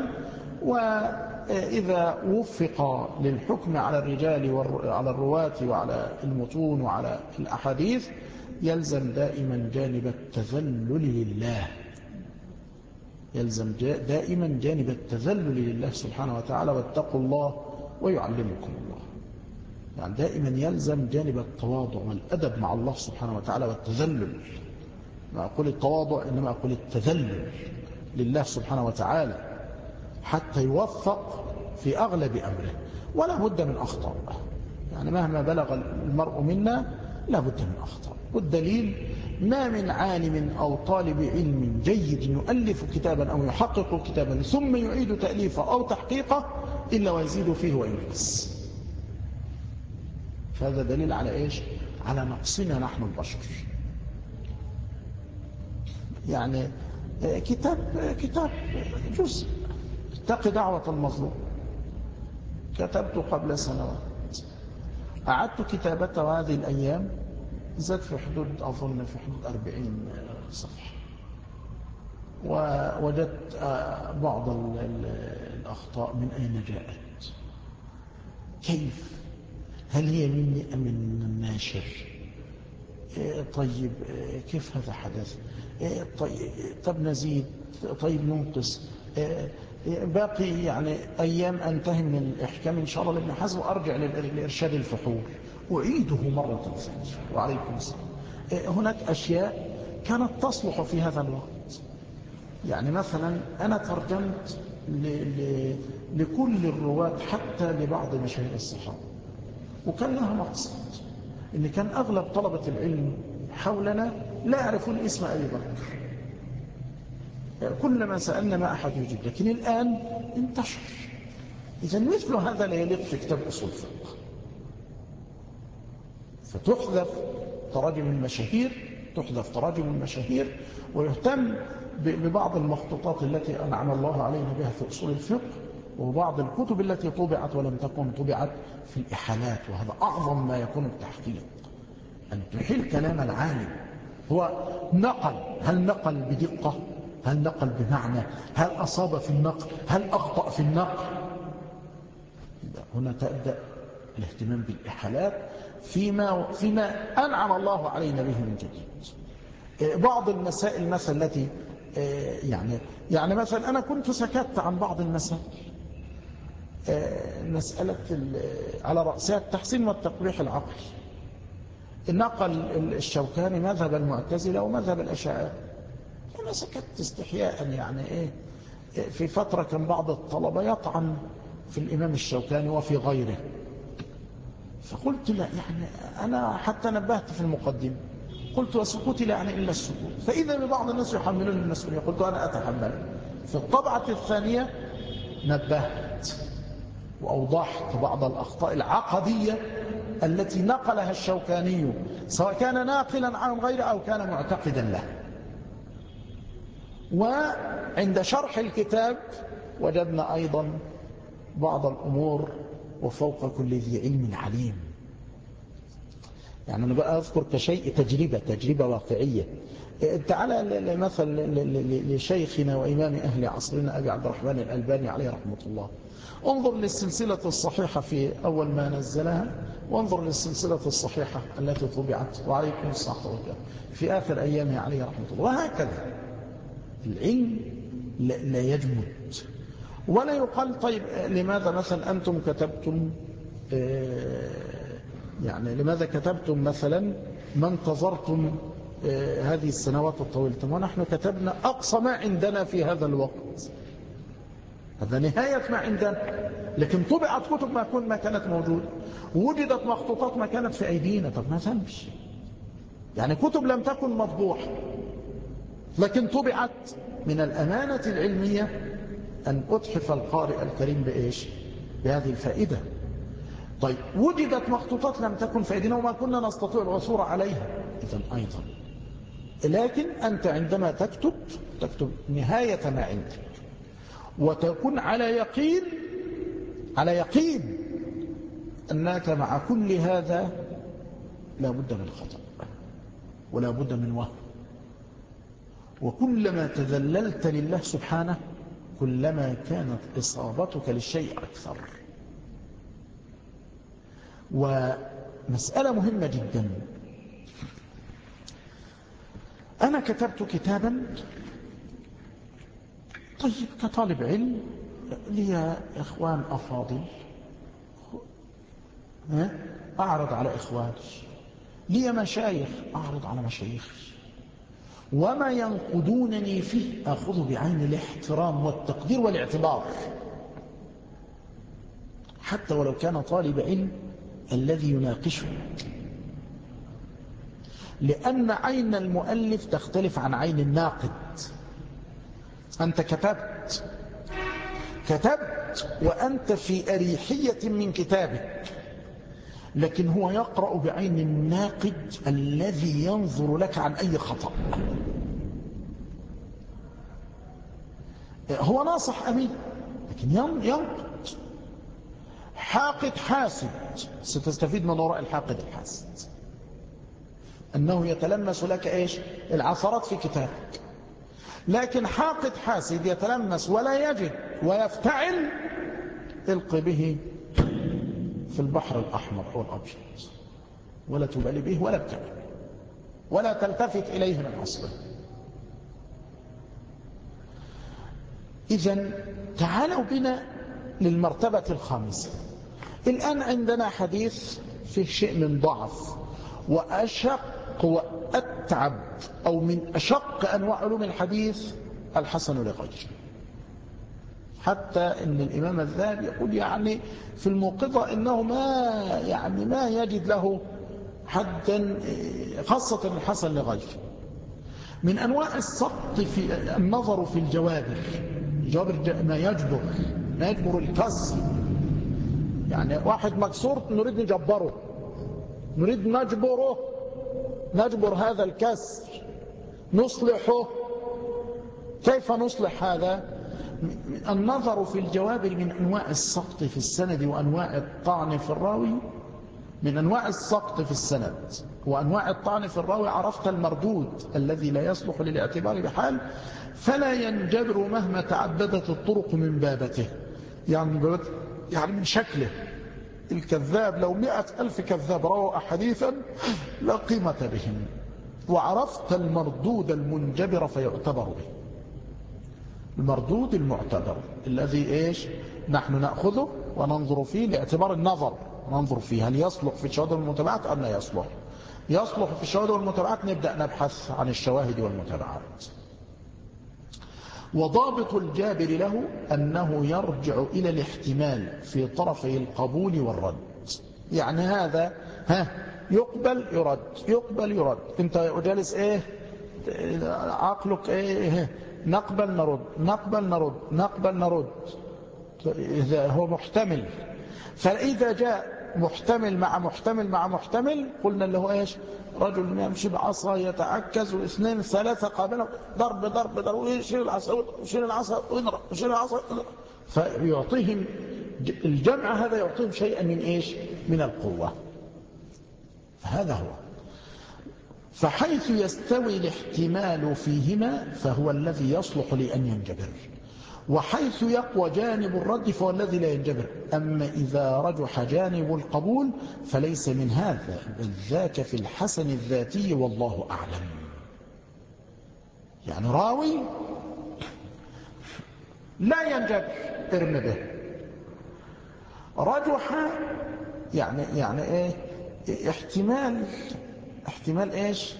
وإذا وفق للحكم على الرجال وعلى الرواة وعلى المتون وعلى الأحاديث، يلزم دائما جانب التذلل لله، يلزم دائما جانب التذلل لله سبحانه وتعالى، واتقوا الله ويعلمكم الله. يعني دائما يلزم جانب التواضع والأدب مع الله سبحانه وتعالى والتذلل. ما أقول التواضع إنما أقول التذلل لله سبحانه وتعالى حتى يوفق في أغلب أمره. ولا بد من أخطاء، يعني مهما بلغ المرء منا لا بد من أخطاء. والدليل ما من عالم أو طالب علم جيد يؤلف كتابا أو يحقق كتابا ثم يعيد تأليفه أو تحقيقه إلا ويزيد فيه وينقص. فهذا دليل على إيش؟ على نقصنا نحن البشر. يعني كتاب كتاب جزء اتق دعوة المظلوم كتبته قبل سنوات، أعدت كتابته هذه الأيام، زاد في حدود أظن في حدود أربعين صفحة، ووجدت بعض الأخطاء من أين جاءت، كيف، هل هي مني أم من الناشر، طيب كيف هذا حدث، طيب طب نزيد، طيب ننقص، باقي يعني أيام أنتهي من الإحكام إن شاء الله لابن حزم وأرجع للإرشاد الفحول أعيده مرة ثانية. وعليكم السلام. هناك أشياء كانت تصلح في هذا الوقت. يعني مثلا أنا ترجمت ل... ل... لكل الرواة حتى لبعض مشاهير الصحابة، وكان لها مقصد إن كان أغلب طلبة العلم حولنا لا يعرفون اسم أبي بكر، كلما سألنا ما أحد يجيب، لكن الآن انتشر. إذن مثل هذا لا يليق في كتاب أصول الفقه، فتحذف تراجم المشاهير، تحذف تراجم المشاهير، ويهتم ببعض المخطوطات التي أنعم الله علينا بها في أصول الفقه، وبعض الكتب التي طبعت ولم تكن طبعت في الإحالات. وهذا أعظم ما يكون التحقيق، أن تحيل كلام العالم. هو نقل، هل نقل بدقة، هل نقل بمعنى، هل أصاب في النقل، هل أخطأ في النقل. هنا تبدأ الاهتمام بالإحالات فيما, فيما أنعم الله علينا به من جديد. بعض المسائل مثلا التي يعني يعني مثلا أنا كنت سكت عن بعض المسائل، مسألة على رأسها التحسين والتقبيح العقلي، نقل الشوكاني مذهب المعتزلة ومذهب الأشاعرة، أنا سكت استحياء. يعني إيه، في فترة كان بعض الطلبة يطعن في الإمام الشوكاني وفي غيره، فقلت لا، يعني أنا حتى نبهت في المقدمة، قلت وسكوتي لا يعني إلا السكوت، فإذا ببعض الناس يحملون المسؤولية، قلت أنا أتحمل. في الطبعة الثانية نبهت وأوضحت بعض الأخطاء العقدية التي نقلها الشوكاني، سواء كان ناقلا عن غيره أو كان معتقدا له. وعند شرح الكتاب وجدنا أيضا بعض الأمور، وفوق كل ذي علم عليم. يعني أنا بقى أذكر كشيء تجربة تجربة واقعية. تعالى مثلا لشيخنا وإمام أهل عصرنا أبي عبد الرحمن الألباني عليه رحمة الله، انظر للسلسلة الصحيحة في أول ما نزلها، وانظر للسلسلة الصحيحة التي طبعت وعليكم الصحة والكلام في آخر أيامه عليه رحمة الله. وهكذا العلم لا يجمد، ولا يقال طيب لماذا مثلا أنتم كتبتم، يعني لماذا كتبتم مثلا ما انتظرتم هذه السنوات الطويلة، ونحن كتبنا أقصى ما عندنا في هذا الوقت، هذا نهاية ما عندنا. لكن طبعت كتب ما كن ما كانت موجودة، وجدت مخطوطات ما كانت في أيدينا، طب ما تنبش. يعني كتب لم تكن مطبوعة لكن طبعت. من الأمانة العلمية أن أتحف القارئ الكريم بإيش؟ بهذه الفائدة. طيب وجدت مخطوطات لم تكن في أيدينا وما كنا نستطيع العثور عليها، إذن أيضا. لكن أنت عندما تكتب تكتب نهاية ما عندك، وتكون على يقين على يقين أنك مع كل هذا لا بد من خطأ ولا بد من وهم. وكلما تذللت لله سبحانه كلما كانت إصابتك للشيء أكثر. ومسألة مهمة جدا، أنا كتبت كتابا، طيب كطالب علم لي إخوان أفاضل أعرض على إخواني، لي مشايخ أعرض على مشايخي، وما ينقدونني فيه أخذ بعين الاحترام والتقدير والاعتبار، حتى ولو كان طالب علم الذي يناقشه. لأن عين المؤلف تختلف عن عين الناقد. أنت كتبت كتبت وأنت في أريحية من كتابك، لكن هو يقرأ بعين الناقد الذي ينظر لك عن أي خطأ. هو ناصح أمين لكن ينقد. حاقد حاسد، ستستفيد من وراء الحاقد الحاسد أنه يتلمس لك إيش؟ العثرات في كتابك. لكن حاقد حاسد يتلمس ولا يجد ويفتعل، القي به في البحر الأحمر أو الأبيض ولا تبالي به ولا تبالي ولا تلتفت إليه من أصله. إذن تعالوا بنا للمرتبة الخامسة. الآن عندنا حديث فيه شيء من ضعف وأشق وأتعب، أو من أشق أنواع علوم الحديث الحسن لغيره، حتى إن الإمام الذهبي يقول يعني في الموقظة إنه ما يعني ما يجد له حدا، خاصة الحسن لغيره. من أنواع السقط في النظر في الجوابر، الجوابر ما يجبر ما يجبر الكسر. يعني واحد مكسور نريد نجبره، نريد نجبره، نجبر هذا الكسر، نصلحه. كيف نصلح هذا؟ النظر في الجوابر من أنواع السقط في السند وأنواع الطعن في الراوي. من أنواع السقط في السند وأنواع الطعن في الراوي عرفت المردود الذي لا يصلح للاعتبار بحال، فلا ينجبر مهما تعددت الطرق من بابته، يعني يعني من شكله. الكذاب لو مئة ألف كذاب رووا حديثا لا قيمة بهم، وعرفت المردود المنجبر فيعتبر به. المردود المعتبر الذي إيش نحن نأخذه وننظر فيه لاعتبار النظر، ننظر فيه هل يصلح في الشواهد والمتابعات أم لا يصلح. يصلح في الشواهد والمتابعات نبدأ نبحث عن الشواهد والمتابعات. وضابط الجابر له أنه يرجع إلى الاحتمال في طرفي القبول والرد. يعني هذا ها يقبل يرد، يقبل يرد. انت جالس ايه عقلك ايه، نقبل نرد، نقبل نرد، نقبل نرد. إذا هو محتمل، فإذا جاء محتمل مع محتمل مع محتمل قلنا له ايش؟ رجل يمشي بعصا يتعكز، واثنين ثلاثة قابله ضرب ضرب ضرب، ويشيل العصا ويشيل العصا ويضرب ويشيل العصا، فيعطيهم الجمع هذا يعطيهم شيئا من ايش؟ من القوة. هذا هو. فحيث يستوي الاحتمال فيهما فهو الذي يصلح لأن ينجبر، وحيث يقوى جانب الرد فهو الذي لا ينجبر. أما إذا رجح جانب القبول فليس من هذا، بل ذاك في الحسن الذاتي والله أعلم. يعني راوي لا ينجبر ارم به، رجح يعني يعني ايه احتمال احتمال ايش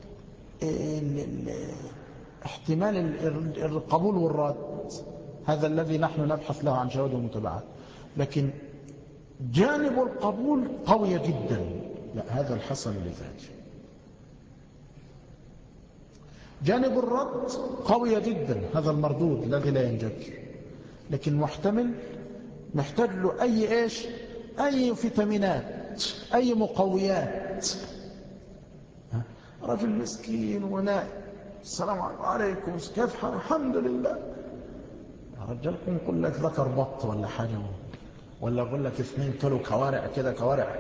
احتمال القبول والرد، هذا الذي نحن نبحث له عن شواهد ومتابعات. لكن جانب القبول قوي جدا، لا هذا الحسن لذاته. جانب الرد قوي جدا، هذا المردود الذي لا ينجبر. لكن محتمل محتاج له اي ايش اي فيتامينات، اي مقويات. رجل مسكين ونائم، السلام عليكم كيف حال؟ الحمد لله. يا رجالكم يقول لك ذكر بط ولا حاجة، ولا يقول لك اثنين كيلو كوارع كده، كوارع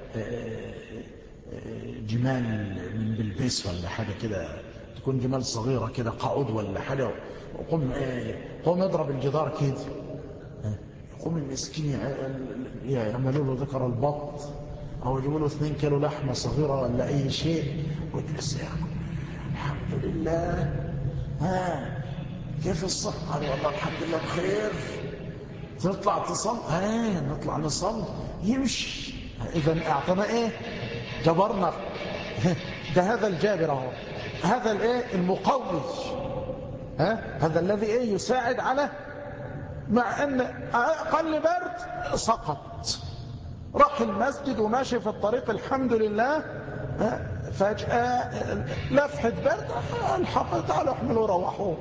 جمال من بلبيس ولا حاجة كده، تكون جمال صغيرة كده قعود ولا حاجة، وقوم قوم يضرب الجدار كده، يقوم المسكين يعملوا له ذكر البط، أو يجيبوا له اثنين كيلو لحمة صغيرة ولا أي شيء، ويجلس ياكل. الحمد لله. ها كيف الصحة؟ قال والله الحمد لله بخير. تطلع تصل؟ ها نطلع نصل. يمشي. إذا اعطنا إيه؟ جبرنا. ده هذا الجابر اهو، هذا الإيه المقوي، ها هذا الذي إيه يساعد على، مع أن أقل برد سقط، راح المسجد وماشي في الطريق الحمد لله، فجأة لفحة برد، الحق تعالوا احملوا روحوه.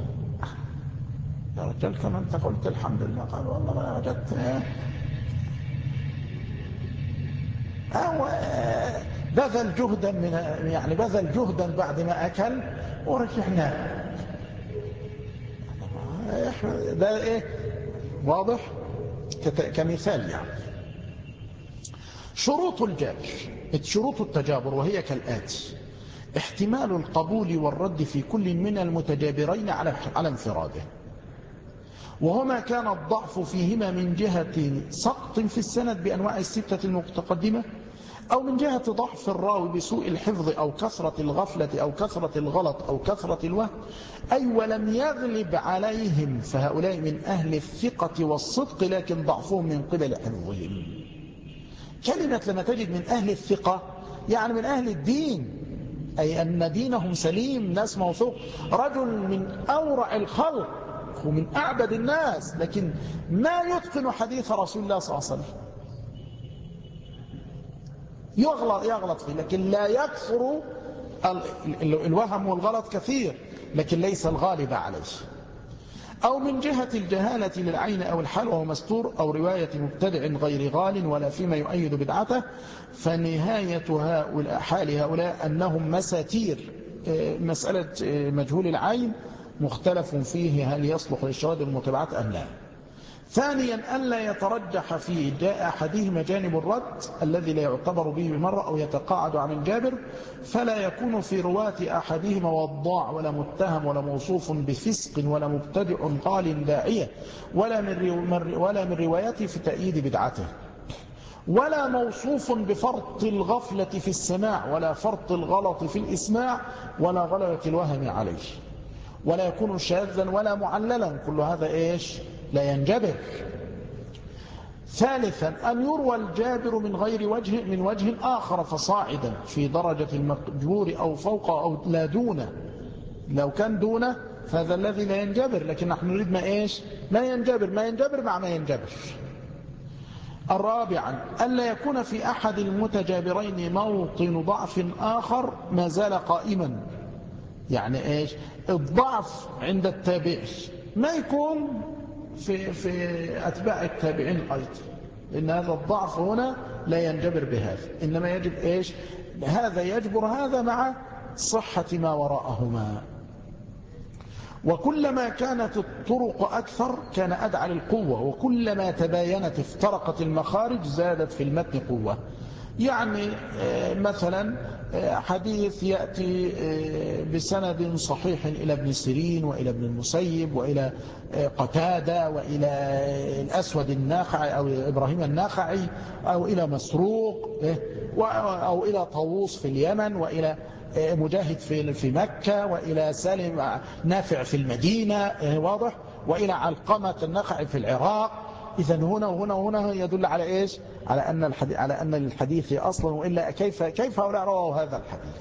يا رجال كما انت قلت الحمد لله. قال والله ما وجدت. أو بذل جهدا من يعني بذل جهدا بعد ما أكل ورجعنا. ده إيه واضح كمثال يعني. شروط الجابر، شروط التجابر، وهي كالآتي: احتمال القبول والرد في كل من المتجابرين على على انفراده، وهما كان الضعف فيهما من جهة سقط في السند بأنواع الستة المتقدمة، أو من جهة ضعف الراوي بسوء الحفظ أو كثرة الغفلة أو كثرة الغلط أو كثرة الوهم، أي ولم يغلب عليهم، فهؤلاء من أهل الثقة والصدق لكن ضعفهم من قبل حفظهم. كلمة لما تجد من أهل الثقة يعني من أهل الدين، أي أن دينهم سليم، ناس موثوق، رجل من أورع الخلق ومن أعبد الناس، لكن ما يتقن حديث رسول الله صلى الله عليه وسلم. يغلط يغلط فيه، لكن لا يكثر الوهم والغلط كثير، لكن ليس الغالب عليه. أو من جهة الجهالة للعين أو الحال وهو مستور، أو رواية مبتدع غير غال ولا فيما يؤيد بدعته، فنهاية هؤلاء حال هؤلاء أنهم مساتير. مسألة مجهول العين مختلف فيه هل يصلح للشواذ المتبعات أم لا. ثانيا ألا يترجح فيه جاء أحدهما جانب الرد الذي لا يعتبر به بمرة أو يتقاعد عن الجابر، فلا يكون في رواة أحدهما وضاع ولا متهم ولا موصوف بفسق ولا مبتدع قال داعية، ولا من ولا من روايته في تأييد بدعته، ولا موصوف بفرط الغفلة في السماع ولا فرط الغلط في الإسماع ولا غلبة الوهم عليه، ولا يكون شاذا ولا معللا. كل هذا إيش؟ لا ينجبر. ثالثا أن يروى الجابر من غير وجه من وجه آخر فصاعدا في درجة المجبور أو فوق أو لا دونه. لو كان دونه فهذا الذي لا ينجبر، لكن نحن نريد ما إيش؟ ما ينجبر. ما ينجبر مع ما ينجبر. الرابعا ألا يكون في أحد المتجابرين موطن ضعف آخر ما زال قائما. يعني إيش؟ الضعف عند التابعي ما يكون في, في أتباع التابعين أيضا، لأن هذا الضعف هنا لا ينجبر بهذا، إنما يجب إيش؟ هذا يجبر هذا مع صحة ما وراءهما. وكلما كانت الطرق أكثر كان أدعى للقوة، وكلما تباينت افترقت المخارج زادت في المتن قوة. يعني مثلا حديث يأتي بسند صحيح إلى ابن سيرين وإلى ابن المسيب وإلى قتادة وإلى الأسود الناخعي أو إبراهيم الناخعي أو إلى مسروق أو إلى طاووس في اليمن وإلى مجاهد في مكة وإلى سالم نافع في المدينة، واضح، وإلى علقمة الناخعي في العراق. إذا هنا وهنا وهنا يدل على إيش؟ على أن الحديث على أن الحديث أصلا، وإلا كيف كيف هؤلاء رووا هذا الحديث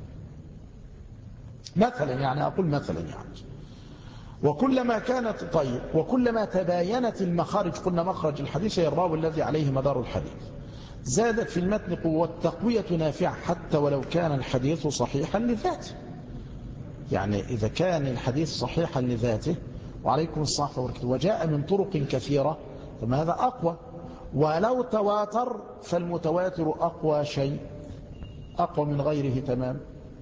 مثلا؟ يعني أقول مثلا يعني وكلما كانت طيب وكلما تباينت المخارج، قلنا مخرج الحديث هي الراوي الذي عليه مدار الحديث، زادت في المتن قوة. والتقوية نافعة حتى ولو كان الحديث صحيحا لذاته. يعني إذا كان الحديث صحيحا لذاته وعليكم الصحة والبركة وجاء من طرق كثيرة فما هذا أقوى. ولو تواتر فالمتواتر أقوى شيء، أقوى من غيره تمام.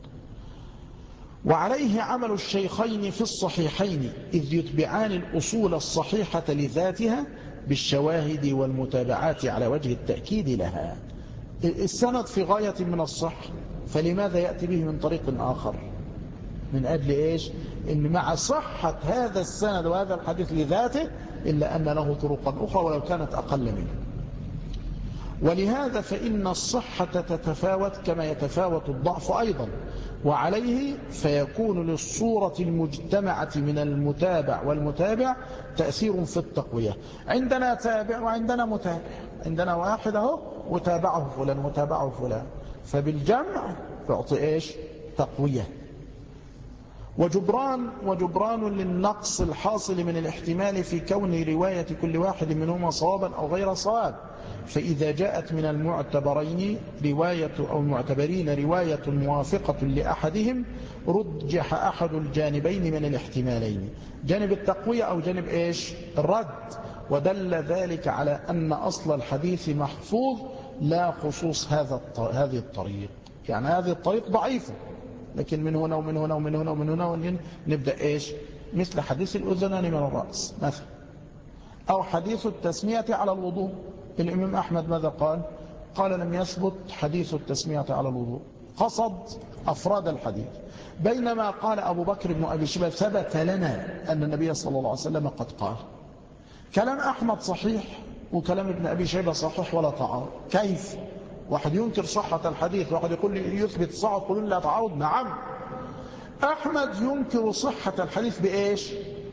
وعليه عمل الشيخين في الصحيحين إذ يتبعان الأصول الصحيحة لذاتها بالشواهد والمتابعات على وجه التأكيد لها. السند في غاية من الصح، فلماذا يأتي به من طريق آخر؟ من أجل إيش؟ إن مع صحة هذا السند وهذا الحديث لذاته إلا أن له طرقا أخرى ولو كانت أقل منه. ولهذا فإن الصحة تتفاوت كما يتفاوت الضعف أيضا، وعليه فيكون للصورة المجتمعة من المتابع والمتابع تأثير في التقوية. عندنا تابع وعندنا متابع، عندنا واحد اهو وتابعه فلان وتابعه فلان، فبالجمع يعطي إيش؟ تقوية. وجبران, وجبران للنقص الحاصل من الاحتمال في كون رواية كل واحد منهما صوابا أو غير صواب. فإذا جاءت من المعتبرين رواية أو المعتبرين رواية موافقة لأحدهم رجح أحد الجانبين من الاحتمالين، جانب التقوية أو جانب إيش الرد، ودل ذلك على أن أصل الحديث محفوظ لا خصوص هذا هذه الطريق. يعني هذه الطريق ضعيفة، لكن من هنا ومن هنا ومن هنا ومن هنا ومن نبدأ إيش مثل حديث الأذنان من الرأس مثلا، أو حديث التسمية على الوضوء. الإمام أحمد ماذا قال؟ قال لم يثبت حديث التسمية على الوضوء، قصد أفراد الحديث. بينما قال أبو بكر بن أبي شيبة ثبت لنا أن النبي صلى الله عليه وسلم قد قال. كلام أحمد صحيح وكلام ابن أبي شيبة صحيح ولا تعارض. كيف؟ واحد ينكر صحة الحديث واحد يقول لي يثبت صحة يقولون لا تعارض. نعم، أحمد ينكر صحة الحديث بإيش؟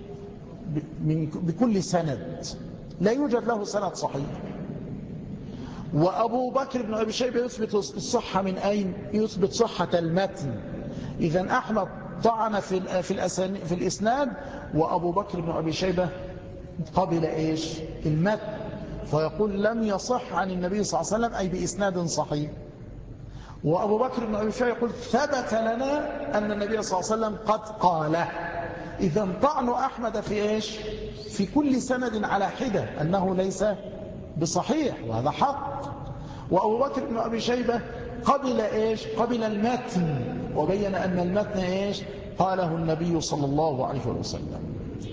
بكل سند، لا يوجد له سند صحيح. وأبو بكر بن أبي شيبة يثبت الصحة من أين؟ يثبت صحة المتن. إذن أحمد طعن في في في الإسناد، وأبو بكر بن أبي شيبة قبل إيش؟ المتن، فيقول لم يصح عن النبي صلى الله عليه وسلم أي بإسناد صحيح. وأبو بكر بن أبي شيبة يقول ثبت لنا أن النبي صلى الله عليه وسلم قد قال. إذن طعن أحمد في إيش؟ في كل سند على حدة أنه ليس بصحيح، وهذا حق. وأبو بكر بن أبي شيبة قبل إيش؟ قبل المتن، وبين أن المتن إيش؟ قاله النبي صلى الله عليه وسلم.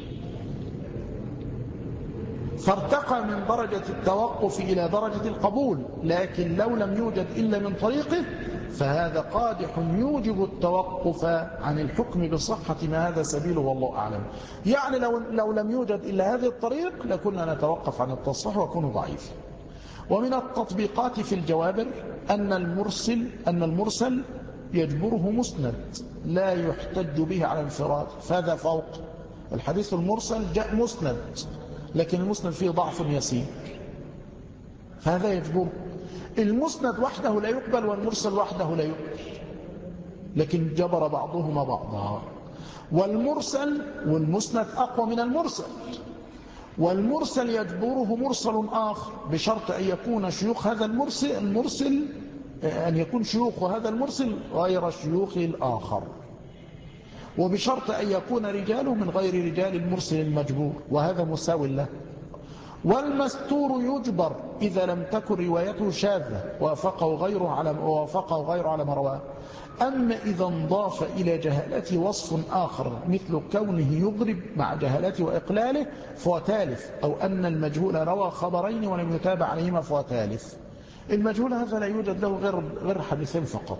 فارتقى من درجة التوقف إلى درجة القبول، لكن لو لم يوجد إلا من طريقه فهذا قادح يوجب التوقف عن الحكم بصحة ما هذا سبيله والله أعلم. يعني لو, لو لم يوجد إلا هذه الطريق لكنا نتوقف عن التصحيح ويكون ضعيف. ومن التطبيقات في الجوابر أن المرسل, أن المرسل يجبره مسند لا يحتج به على انفراد، فهذا فوق. الحديث المرسل جاء مسند لكن المسند فيه ضعف يسير، فهذا يجبره. المسند وحده لا يقبل والمرسل وحده لا يقبل، لكن جبر بعضهما بعضا. والمرسل والمسند أقوى من المرسل، والمرسل يجبره مرسل آخر بشرط أن يكون شيوخ هذا المرسل, المرسل أن يكون شيوخ هذا المرسل غير شيوخ الآخر، وبشرط أن يكون رجاله من غير رجال المرسل المجبور، وهذا مساو له. والمستور يجبر إذا لم تكن روايته شاذة وافقه غيره على وافقه غيره على ما رواه. أما إذا انضاف إلى جهالته وصف آخر مثل كونه يضرب مع جهالته وإقلاله فهو تالف، أو أن المجهول روى خبرين ولم يتابع عليهما فهو تالف. المجهول هذا لا يوجد له غير غير حديثين فقط،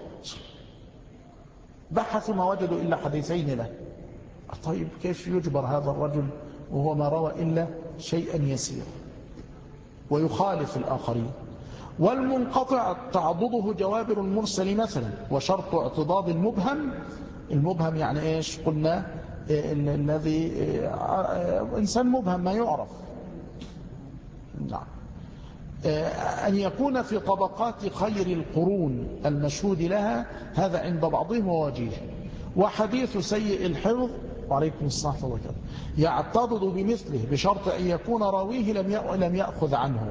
بحثوا ما وجدوا إلا حديثين له. طيب كيف يجبر هذا الرجل وهو ما روى إلا شيئا يسير ويخالف الآخرين؟ والمنقطع تعضده جوابر المرسل مثلا، وشرط اعتضاد المبهم. المبهم يعني إيش؟ قلنا الذي إنسان مبهم ما يعرف، نعم، أن يكون في طبقات خير القرون المشهود لها، هذا عند بعضهم ووجيه. وحديث سيء الحفظ وعليكم الصلاة والسلام يعتضد بمثله بشرط أن يكون راويه لم يأخذ عنه.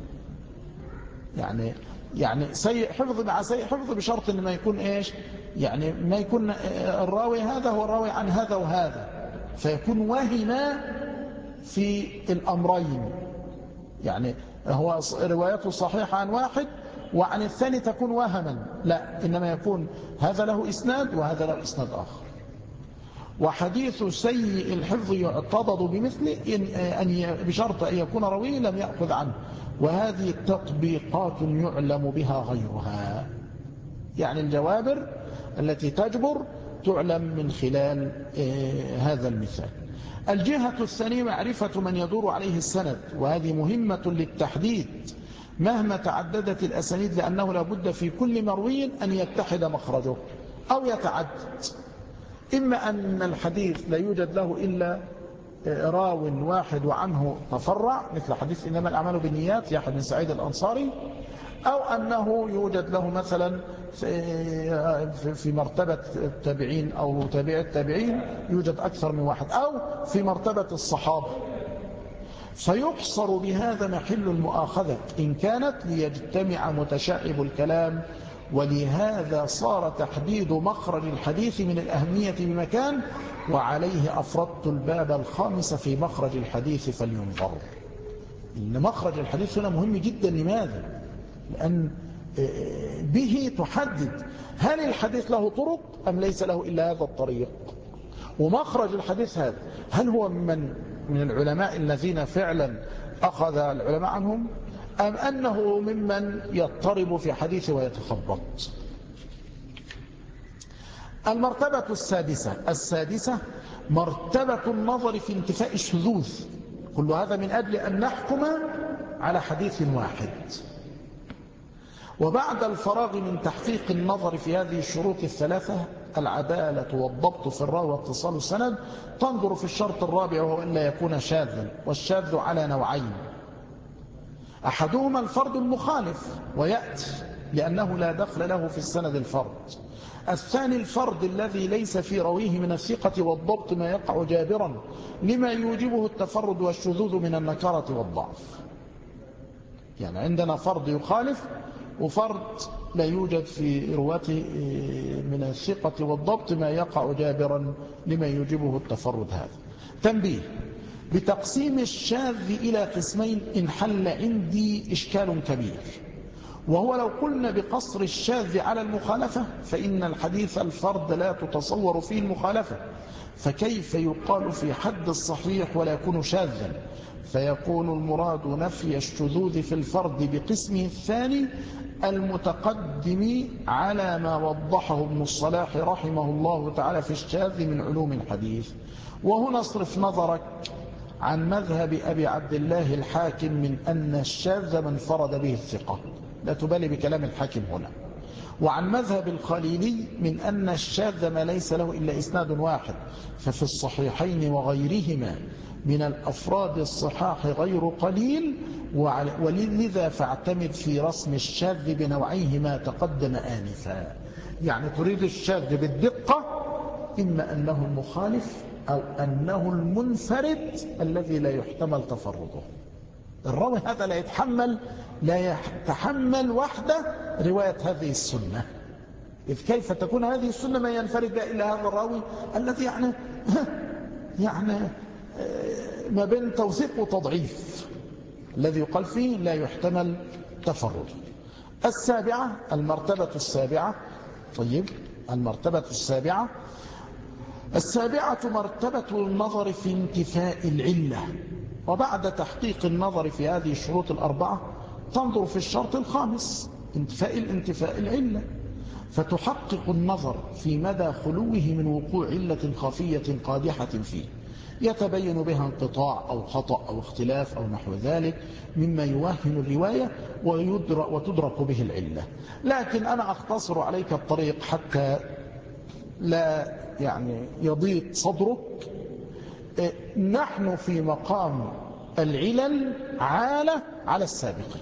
يعني يعني سيء حفظ مع سيء حفظ بشرط أن ما يكون إيش؟ يعني ما يكون الراوي هذا هو الراوي عن هذا وهذا، فيكون وهم في الأمرين. يعني هو روايته صحيحة عن واحد وعن الثاني تكون وهما، لا، إنما يكون هذا له إسناد وهذا له إسناد آخر. وحديث سيء الحفظ يعتضد بمثله إن بشرط أن يكون راويه لم يأخذ عنه. وهذه تطبيقات يعلم بها غيرها، يعني الجوابر التي تجبر تعلم من خلال هذا المثال. الجهة الثانية معرفة من يدور عليه السند، وهذه مهمة للتحديد مهما تعددت الأسانيد، لأنه لا بد في كل مروي أن يتحد مخرجه أو يتعدد. إما أن الحديث لا يوجد له إلا راو واحد وعنه تفرع، مثل حديث إنما الأعمال بالنيات يحيى بن سعيد الأنصاري، أو أنه يوجد له مثلا في مرتبة التابعين أو تابع التابعين يوجد أكثر من واحد، أو في مرتبة الصحابة، فيقصر بهذا محل المؤاخذة إن كانت ليجتمع متشعب الكلام. ولهذا صار تحديد مخرج الحديث من الأهمية بمكان، وعليه أفردت الباب الخامس في مخرج الحديث فلينظر. إن مخرج الحديث هنا مهم جدا. لماذا؟ لأن به تحدد هل الحديث له طرق أم ليس له إلا هذا الطريق. ومخرج الحديث هذا هل هو من من العلماء الذين فعلا أخذ العلماء عنهم، أم أنه ممن يضطرب في حديثه ويتخبط. المرتبة السادسة السادسة مرتبة النظر في انتفاء الشذوذ. كل هذا من أجل أن نحكم على حديث واحد. وبعد الفراغ من تحقيق النظر في هذه الشروط الثلاثة، العدالة والضبط في الراوي واتصال السند، تنظر في الشرط الرابع وهو أن لا يكون شاذا. والشاذ على نوعين: أحدهما الفرد المخالف ويأتي لأنه لا دخل له في السند الفرد. الثاني الفرد الذي ليس في رويه من الثقة والضبط ما يقع جابرا لما يوجبه التفرد والشذوذ من النكارة والضعف. يعني عندنا فرد يخالف وفرد لا يوجد في رواته من الثقة والضبط ما يقع جابرا لما يوجبه التفرد. هذا تنبيه: بتقسيم الشاذ إلى قسمين انحل عندي إشكال كبير، وهو لو قلنا بقصر الشاذ على المخالفة فإن الحديث الفرد لا تتصور فيه المخالفة، فكيف يقال في حد الصحيح ولا يكون شاذا؟ فيكون المراد نفي الشذوذ في الفرد بقسمه الثاني المتقدم على ما وضحه ابن الصلاح رحمه الله تعالى في الشاذ من علوم الحديث. وهنا اصرف نظرك عن مذهب أبي عبد الله الحاكم من أن الشاذ من فرد به الثقة، لا تبالي بكلام الحاكم هنا. وعن مذهب الخليلي من أن الشاذ ما ليس له إلا إسناد واحد، ففي الصحيحين وغيرهما من الأفراد الصحاح غير قليل، ولذا فاعتمد في رسم الشاذ بنوعيه ما تقدم آنفا. يعني تريد الشاذ بالدقة، إما أنه المخالف أو أنه المنفرد الذي لا يحتمل تفرده. الراوي هذا لا يتحمل لا يتحمل وحده رواية هذه السنة، إذ كيف تكون هذه السنة ما ينفرد إلا هذا الراوي الذي يعني يعني ما بين توثيق وتضعيف، الذي يقال فيه لا يحتمل تفرده. السابعة المرتبة السابعة طيب المرتبة السابعة السابعة مرتبة النظر في انتفاء العلة. وبعد تحقيق النظر في هذه الشروط الأربعة تنظر في الشرط الخامس انتفاء الانتفاء العلة، فتحقق النظر في مدى خلوه من وقوع علة خفية قادحة فيه يتبين بها انقطاع أو خطأ أو اختلاف أو نحو ذلك مما يوهن الرواية وتدرك به العلة. لكن أنا أختصر عليك الطريق حتى لا يعني يضيق صدرك. نحن في مقام العلل عالة على السابقين،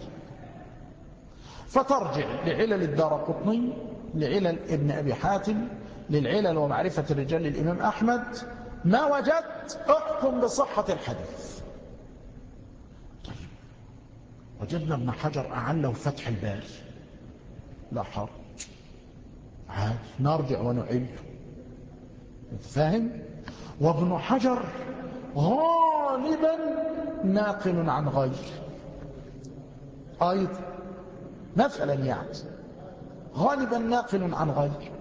فترجع لعلل الدارقطني، لعلل ابن أبي حاتم، للعلل ومعرفة الرجال للإمام أحمد، ما وجدت احكم بصحة الحديث. طيب وجدنا ابن حجر أعله فتح الباري، لا حرج، عادي نرجع ونعيد. فاهم؟ وابن حجر غالبا ناقل عن غير أيضا مثلا، يعني غالبا ناقل عن غير،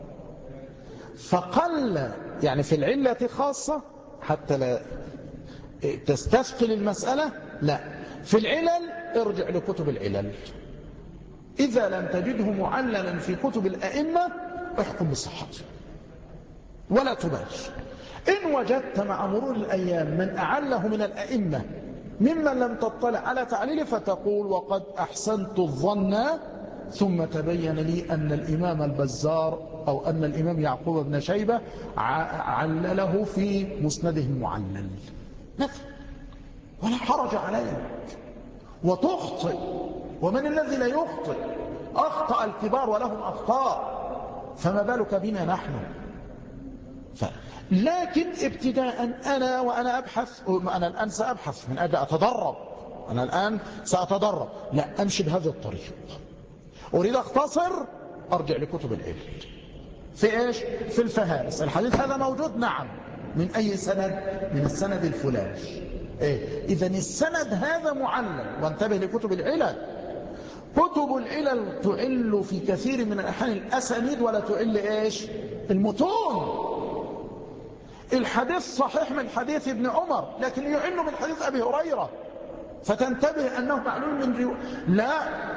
فقل يعني في العلة خاصة حتى لا تستثقل المسألة. لا، في العلل ارجع لكتب العلل، إذا لم تجده معللا في كتب الأئمة احكم بصحته ولا تبالغ. إن وجدت مع مرور الأيام من أعله من الأئمة ممن لم تطلع على تعليله فتقول وقد أحسنت الظن ثم تبين لي أن الإمام البزار أو أن الإمام يعقوب بن شيبة علله في مسنده المعلل. مثلا، ولا حرج عليك، وتخطئ، ومن الذي لا يخطئ؟ أخطأ الكبار ولهم أخطاء، فما بالك بنا نحن؟ ف... لكن ابتداء أنا وأنا أبحث، أنا الآن سأبحث من أجل أتدرب، أنا الآن سأتدرب، لا أمشي بهذا الطريق، أريد أختصر، أرجع لكتب العلم. في إيش؟ في الفهارس. الحديث هذا موجود، نعم. من أي سند؟ من السند الفلاني. إيه؟ إذن السند هذا معلل. وانتبه لكتب العلل، كتب العلل تعل في كثير من الأحيان الأسانيد ولا تعل إيش؟ المتون. الحديث صحيح من حديث ابن عمر، لكن يعل من حديث أبي هريرة، فتنتبه أنه معلول من رو... لا،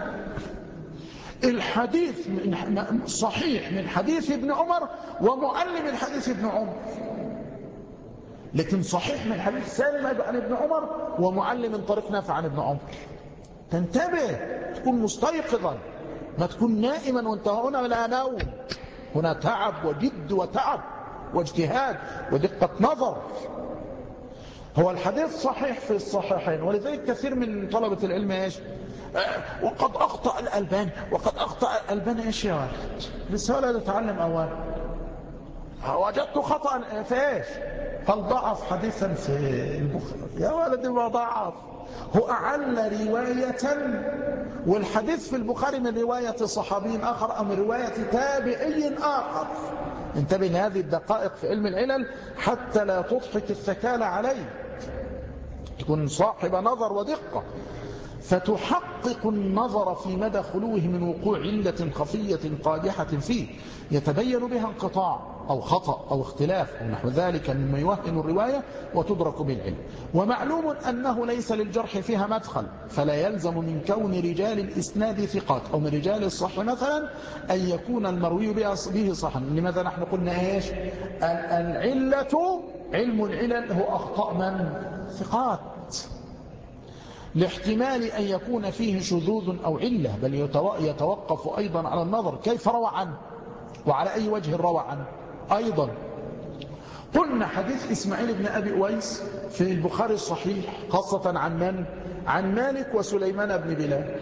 الحديث من صحيح من حديث ابن عمر ومعل من حديث ابن عمر، لكن صحيح من حديث سالم عن ابن عمر ومعل من طريق نافع عن ابن عمر. تنتبه، تكون مستيقظا، ما تكون نائما، وانت هنا لا نوم، هنا تعب وجد وتعب واجتهاد ودقة نظر. هو الحديث صحيح في الصحيحين، ولذلك كثير من طلبة العلم ايش؟ آه وقد أخطأ الألباني، وقد أخطأ الألباني. ايش يا ولد؟ لسه ولا تتعلم أولا. وجدت خطأ في ايش؟ قال ضعف حديثا في البخاري. يا ولد ما ضعف، هو أعل رواية، والحديث في البخاري من رواية صحابي آخر أو من رواية تابعي آخر. انتبه لهذه الدقائق في علم العلل حتى لا تضحك الثكال عليه، تكون صاحب نظر ودقة، فتحقق النظر في مدى خلوه من وقوع علة خفية قادحة فيه يتبين بها انقطاع أو خطأ أو اختلاف أو نحو ذلك مما يوهن الرواية وتدرك بالعلم. ومعلوم أنه ليس للجرح فيها مدخل، فلا يلزم من كون رجال الإسناد ثقات أو من رجال الصح مثلا أن يكون المروي به صحا. لماذا نحن قلنا إيش؟ العلة، علم العلل هو أخطاء من؟ ثقات، لاحتمال أن يكون فيه شذوذ أو علة، بل يتوقف أيضا على النظر كيف روى عنه وعلى أي وجه روى عنه. أيضا قلنا حديث إسماعيل بن أبي أويس في البخاري الصحيح خاصة عن من؟ عن مالك وسليمان بن بلال.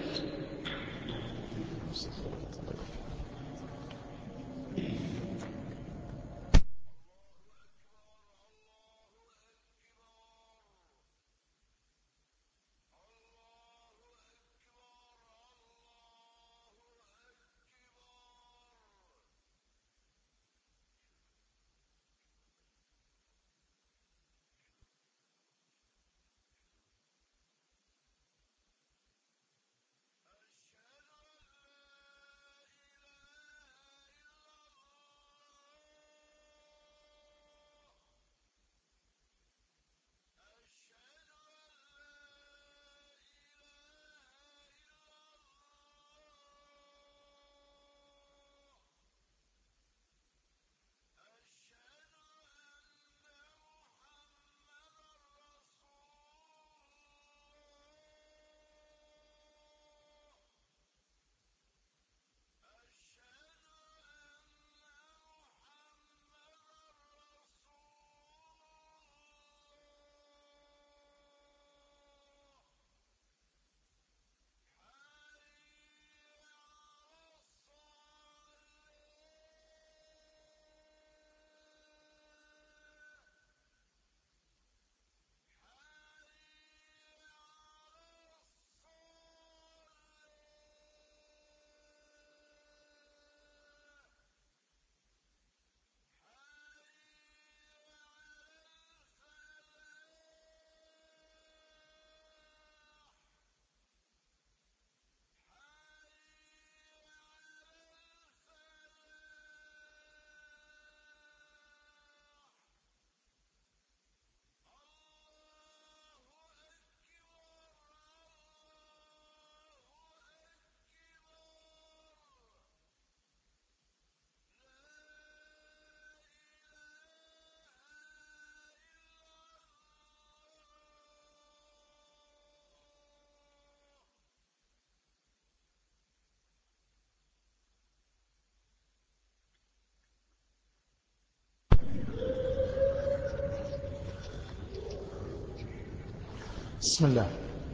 بسم الله.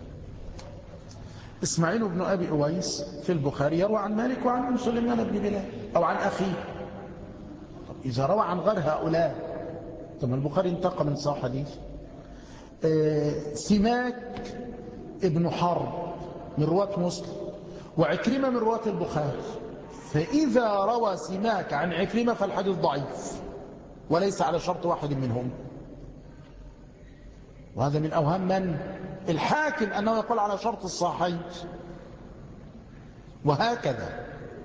إسماعيل بن أبي أويس في البخاري يروى عن مالك وعن سليمان بن بلال أو عن أخيه. طب إذا روى عن غير هؤلاء، طب البخاري انتقى من صاحب حديث. آه سماك ابن حرب من رواة مسلم وعكرمة من رواة البخاري، فإذا روى سماك عن عكرمة فالحديث ضعيف وليس على شرط واحد منهم. وهذا من أوهام من؟ الحاكم، أنه يقول على شرط الصحيح. وهكذا.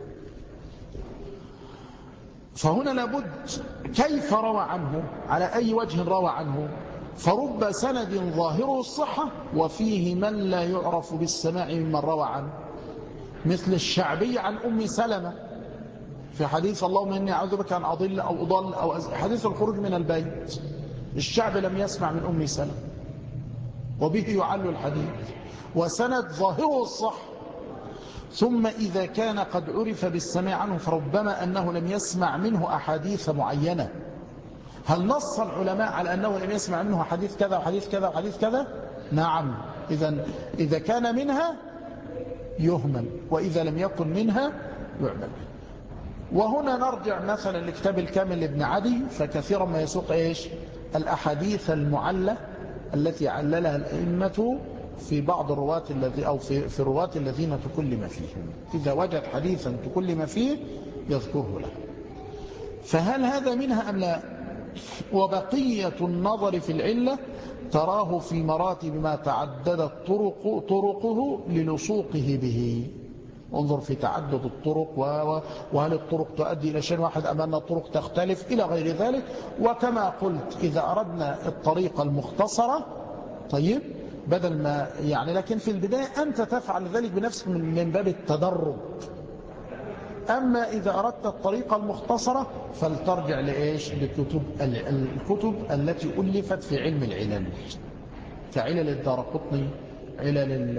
فهنا لابد كيف روى عنه، على أي وجه روى عنه، فرب سند ظاهره الصحة وفيه من لا يعرف بالسماع ممن روى عنه، مثل الشعبي عن أم سلمة في حديث اللهم إني أعوذ بك أن أضل أو أضل أو أز... حديث الخروج من البيت. الشعبي لم يسمع من أم سلمة وبه يعل الحديث وسند ظاهره الصح. ثم إذا كان قد عرف بالسماع عنه فربما أنه لم يسمع منه أحاديث معينة. هل نص العلماء على أنه لم يسمع منه حديث كذا وحديث كذا وحديث كذا؟ نعم. إذا إذا كان منها يهمل، وإذا لم يكن منها يعمل. وهنا نرجع مثلا لكتاب الكامل لابن عدي، فكثيرا ما يسوق إيش؟ الأحاديث المعلة التي عللها الأئمة في بعض الرواة الذي أو في في الرواة الذين تكلم فيهم، إذا وجد حديثا تكلم فيه يذكره له. فهل هذا منها أم لا؟ وبقية النظر في العلة تراه في مراتب ما تعددت طرق طرقه للصوقه به. انظر في تعدد الطرق، وهل الطرق تؤدي إلى شيء واحد أم أن الطرق تختلف إلى غير ذلك. وكما قلت إذا أردنا الطريقة المختصرة طيب بدل ما يعني، لكن في البداية أنت تفعل ذلك بنفسك من باب التدرج. أما إذا أردت الطريقة المختصرة فلترجع لإيش؟ لكتب الكتب التي ألفت في علم العلل، كعلل الدارقطني، علل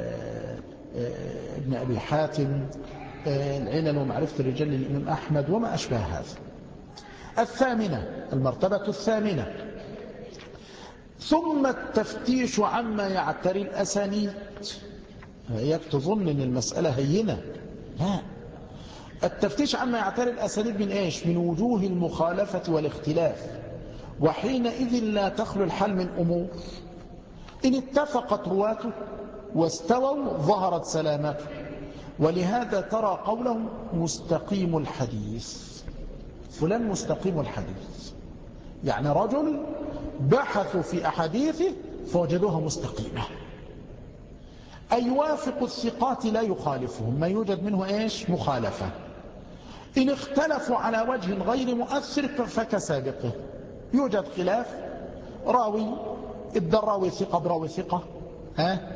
ابن أبي حاتم، العلل ومعرفة الرجال للإمام أحمد وما أشبه هذا. الثامنة، المرتبة الثامنة، ثم التفتيش عما يعتري الأسانيد. هيك تظن أن المسألة هينة، لا. التفتيش عما يعتري الأسانيد من إيش؟ من وجوه المخالفة والاختلاف. وحينئذ لا تخلو الحال من أمور: إن اتفقت رواته واستووا ظهرت سلامته. ولهذا ترى قولهم مستقيم الحديث، فلان مستقيم الحديث، يعني رجل بحثوا في أحاديثه فوجدوها مستقيمة، أي يوافق الثقات لا يخالفهم، ما يوجد منه إيش؟ مخالفة. إن اختلفوا على وجه غير مؤثر فكسابقه، يوجد خلاف راوي الدراوي ثقة براوي ثقة، ها؟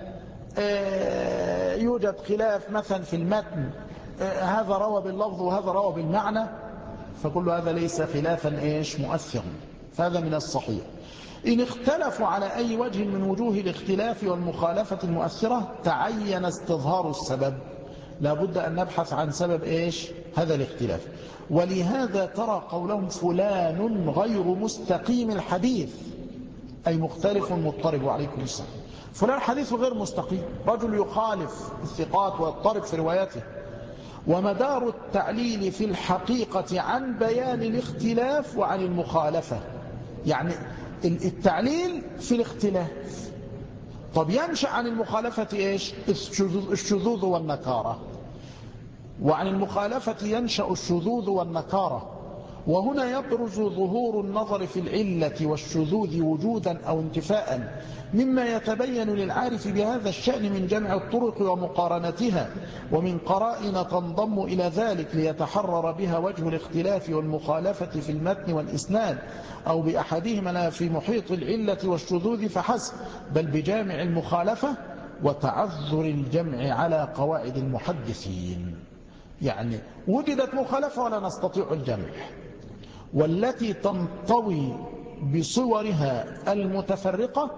آه يوجد خلاف مثلا في المتن، آه هذا روى باللفظ وهذا روى بالمعنى، فكل هذا ليس خلافا إيش؟ مؤثرا، فهذا من الصحيح. إن اختلفوا على أي وجه من وجوه الاختلاف والمخالفة المؤثرة تعين استظهار السبب، لابد أن نبحث عن سبب إيش؟ هذا الاختلاف. ولهذا ترى قولهم فلان غير مستقيم الحديث، أي مختلف مضطرب. عليكم السلام. فلان حديث غير مستقيم، رجل يخالف الثقات ويضطرب في رواياته. ومدار التعليل في الحقيقة عن بيان الاختلاف وعن المخالفة، يعني التعليل في الاختلاف. طب ينشأ عن المخالفة إيش؟ الشذوذ والنكارة، وعن المخالفة ينشأ الشذوذ والنكارة. وهنا يبرز ظهور النظر في العلة والشذوذ وجودا أو انتفاء مما يتبين للعارف بهذا الشأن من جمع الطرق ومقارنتها، ومن قرائن تنضم إلى ذلك ليتحرر بها وجه الاختلاف والمخالفة في المتن والإسناد، أو بأحدهما لا في محيط العلة والشذوذ فحسب، بل بجامع المخالفة وتعذر الجمع على قواعد المحدثين. يعني وجدت مخالفة ولا نستطيع الجمع، والتي تنطوي بصورها المتفرقة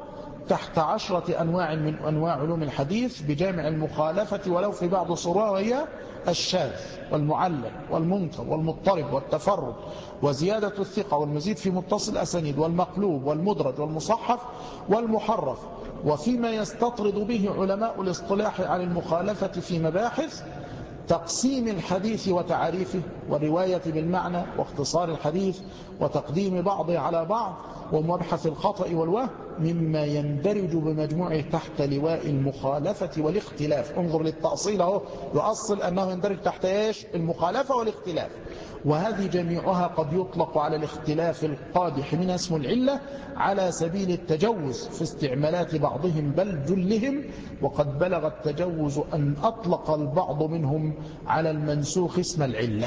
تحت عشرة أنواع من أنواع علوم الحديث بجامع المخالفة ولو في بعض صورها، وهي الشاذ والمعلل والمنكر والمضطرب والتفرد وزيادة الثقة والمزيد في متصل الأسانيد والمقلوب والمدرج والمصحف والمحرف. وفيما يستطرد به علماء الاصطلاح عن المخالفة في مباحث تقسيم الحديث وتعريفه، والرواية بالمعنى، واختصار الحديث، وتقديم بعضه على بعض، ومبحث الخطأ والوهم، مما يندرج بمجموعه تحت لواء المخالفة والاختلاف. انظر للتأصيل اهو، يؤصل أنه يندرج تحت إيش؟ المخالفة والاختلاف. وهذه جميعها قد يطلق على الاختلاف القادح من اسم العلة على سبيل التجوز في استعمالات بعضهم بل جلهم، وقد بلغ التجوز أن أطلق البعض منهم على المنسوخ اسم العلة.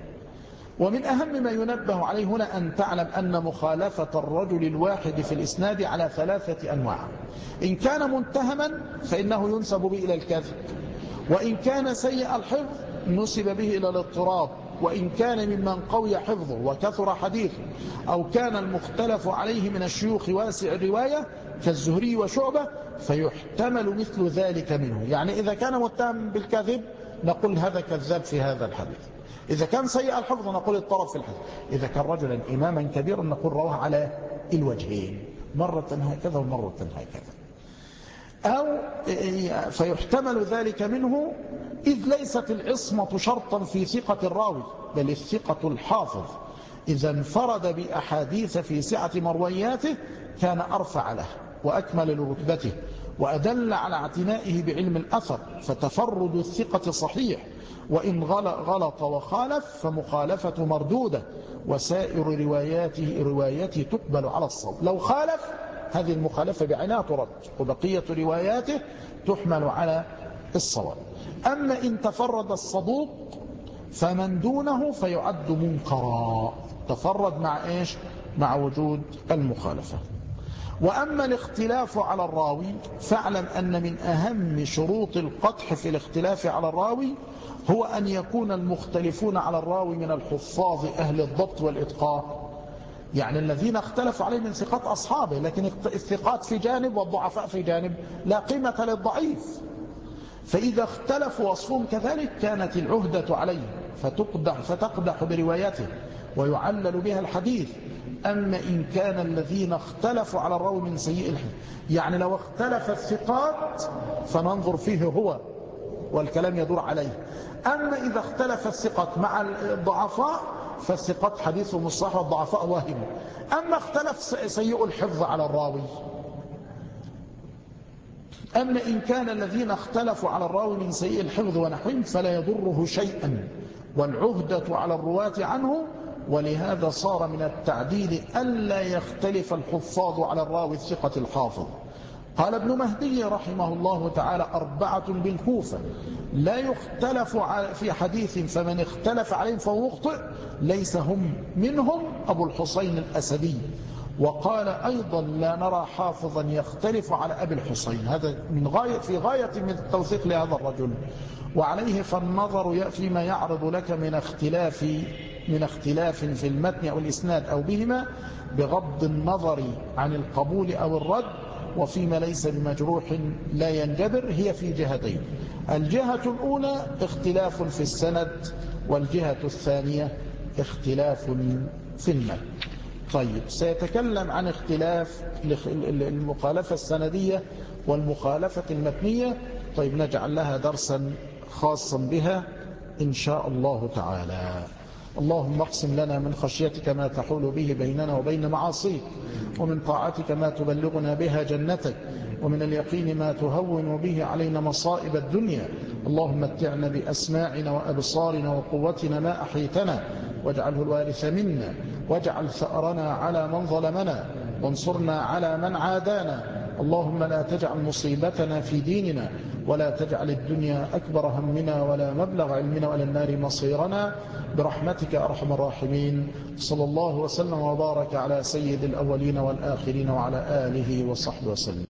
ومن أهم ما ينبه عليه هنا أن تعلم أن مخالفة الرجل الواحد في الإسناد على ثلاثة أنواع. إن كان متهما فإنه ينسب به إلى الكذب، وإن كان سيء الحفظ نسب به إلى الاضطراب، وإن كان ممن قوي حفظه وكثر حديثه، أو كان المختلف عليه من الشيوخ واسع الرواية كالزهري وشعبة فيحتمل مثل ذلك منه. يعني إذا كان متهم بالكذب نقول هذا كذاب في هذا الحديث، إذا كان سيء الحفظ نقول اضطرب في الحديث، إذا كان رجلا إماما كبيرا نقول رواه على الوجهين، مرة هكذا ومرة هكذا. أو فيحتمل ذلك منه إذ ليست العصمة شرطا في ثقة الراوي، بل الثقة الحافظ إذا انفرد بأحاديث في سعة مروياته كان أرفع له وأكمل لرتبته وأدل على اعتنائه بعلم الأثر، فتفرد الثقة صحيح، وإن غلط وخالف فمخالفة مردودة، وسائر رواياته روايته تقبل على الصواب. لو خالف هذه المخالفة بعينها ترد، وبقية رواياته تحمل على الصواب. أما إن تفرد الصدوق فمن دونه فيعد منكرا، تفرد مع إيش؟ مع وجود المخالفة. وأما الاختلاف على الراوي فاعلم أن من أهم شروط القدح في الاختلاف على الراوي هو أن يكون المختلفون على الراوي من الحفاظ أهل الضبط والإتقان، يعني الذين اختلفوا عليه من ثقات أصحابه، لكن الثقات في جانب والضعفاء في جانب، لا قيمة للضعيف. فإذا اختلفوا وصفهم كذلك كانت العهدة عليه فتقدح, فتقدح بروايته ويعلل بها الحديث. أما إن كان الذين اختلفوا على الراوي من سيء الحديث، يعني لو اختلف الثقات فننظر فيه هو والكلام يدور عليه. أما إذا اختلف الثقات مع الضعفاء فالثقات حديثهم الصحيح والضعفاء واهم. أما اختلف سيء الحفظ على الراوي، أما إن كان الذين اختلفوا على الراوي من سيء الحفظ ونحوهم فلا يضره شيئا، والعهدة على الرواة عنه. ولهذا صار من التعديل ألا يختلف الحفاظ على الراوي الثقة الحافظ. قال ابن مهدي رحمه الله تعالى: أربعة بالكوفة لا يختلف في حديث فمن اختلف عليهم فهو مخطئ، ليس هم منهم أبو الحسين الأسدي. وقال أيضا: لا نرى حافظا يختلف على أبي الحسين. هذا من غاية في غاية من التوثيق لهذا الرجل. وعليه فالنظر فيما يعرض لك من اختلاف من اختلاف في المتن أو الإسناد أو بهما بغض النظر عن القبول أو الرد، وفيما ليس بمجروح لا ينجبر، هي في جهتين: الجهة الأولى اختلاف في السند، والجهة الثانية اختلاف في المتن. طيب، سيتكلم عن اختلاف المخالفة السندية والمخالفة المتنية. طيب، نجعل لها درسا خاصا بها إن شاء الله تعالى. اللهم اقسم لنا من خشيتك ما تحول به بيننا وبين معاصيك، ومن طاعتك ما تبلغنا بها جنتك، ومن اليقين ما تهون به علينا مصائب الدنيا. اللهم متعنا بأسماعنا وأبصارنا وقوتنا ما أحيتنا، واجعله الوارث منا، واجعل ثأرنا على من ظلمنا، وانصرنا على من عادانا. اللهم لا تجعل مصيبتنا في ديننا، ولا تجعل الدنيا أكبر همنا ولا مبلغ علمنا ولا النار مصيرنا، برحمتك أرحم الراحمين. صلى الله وسلم وبارك على سيد الأولين والآخرين وعلى آله وصحبه وسلم.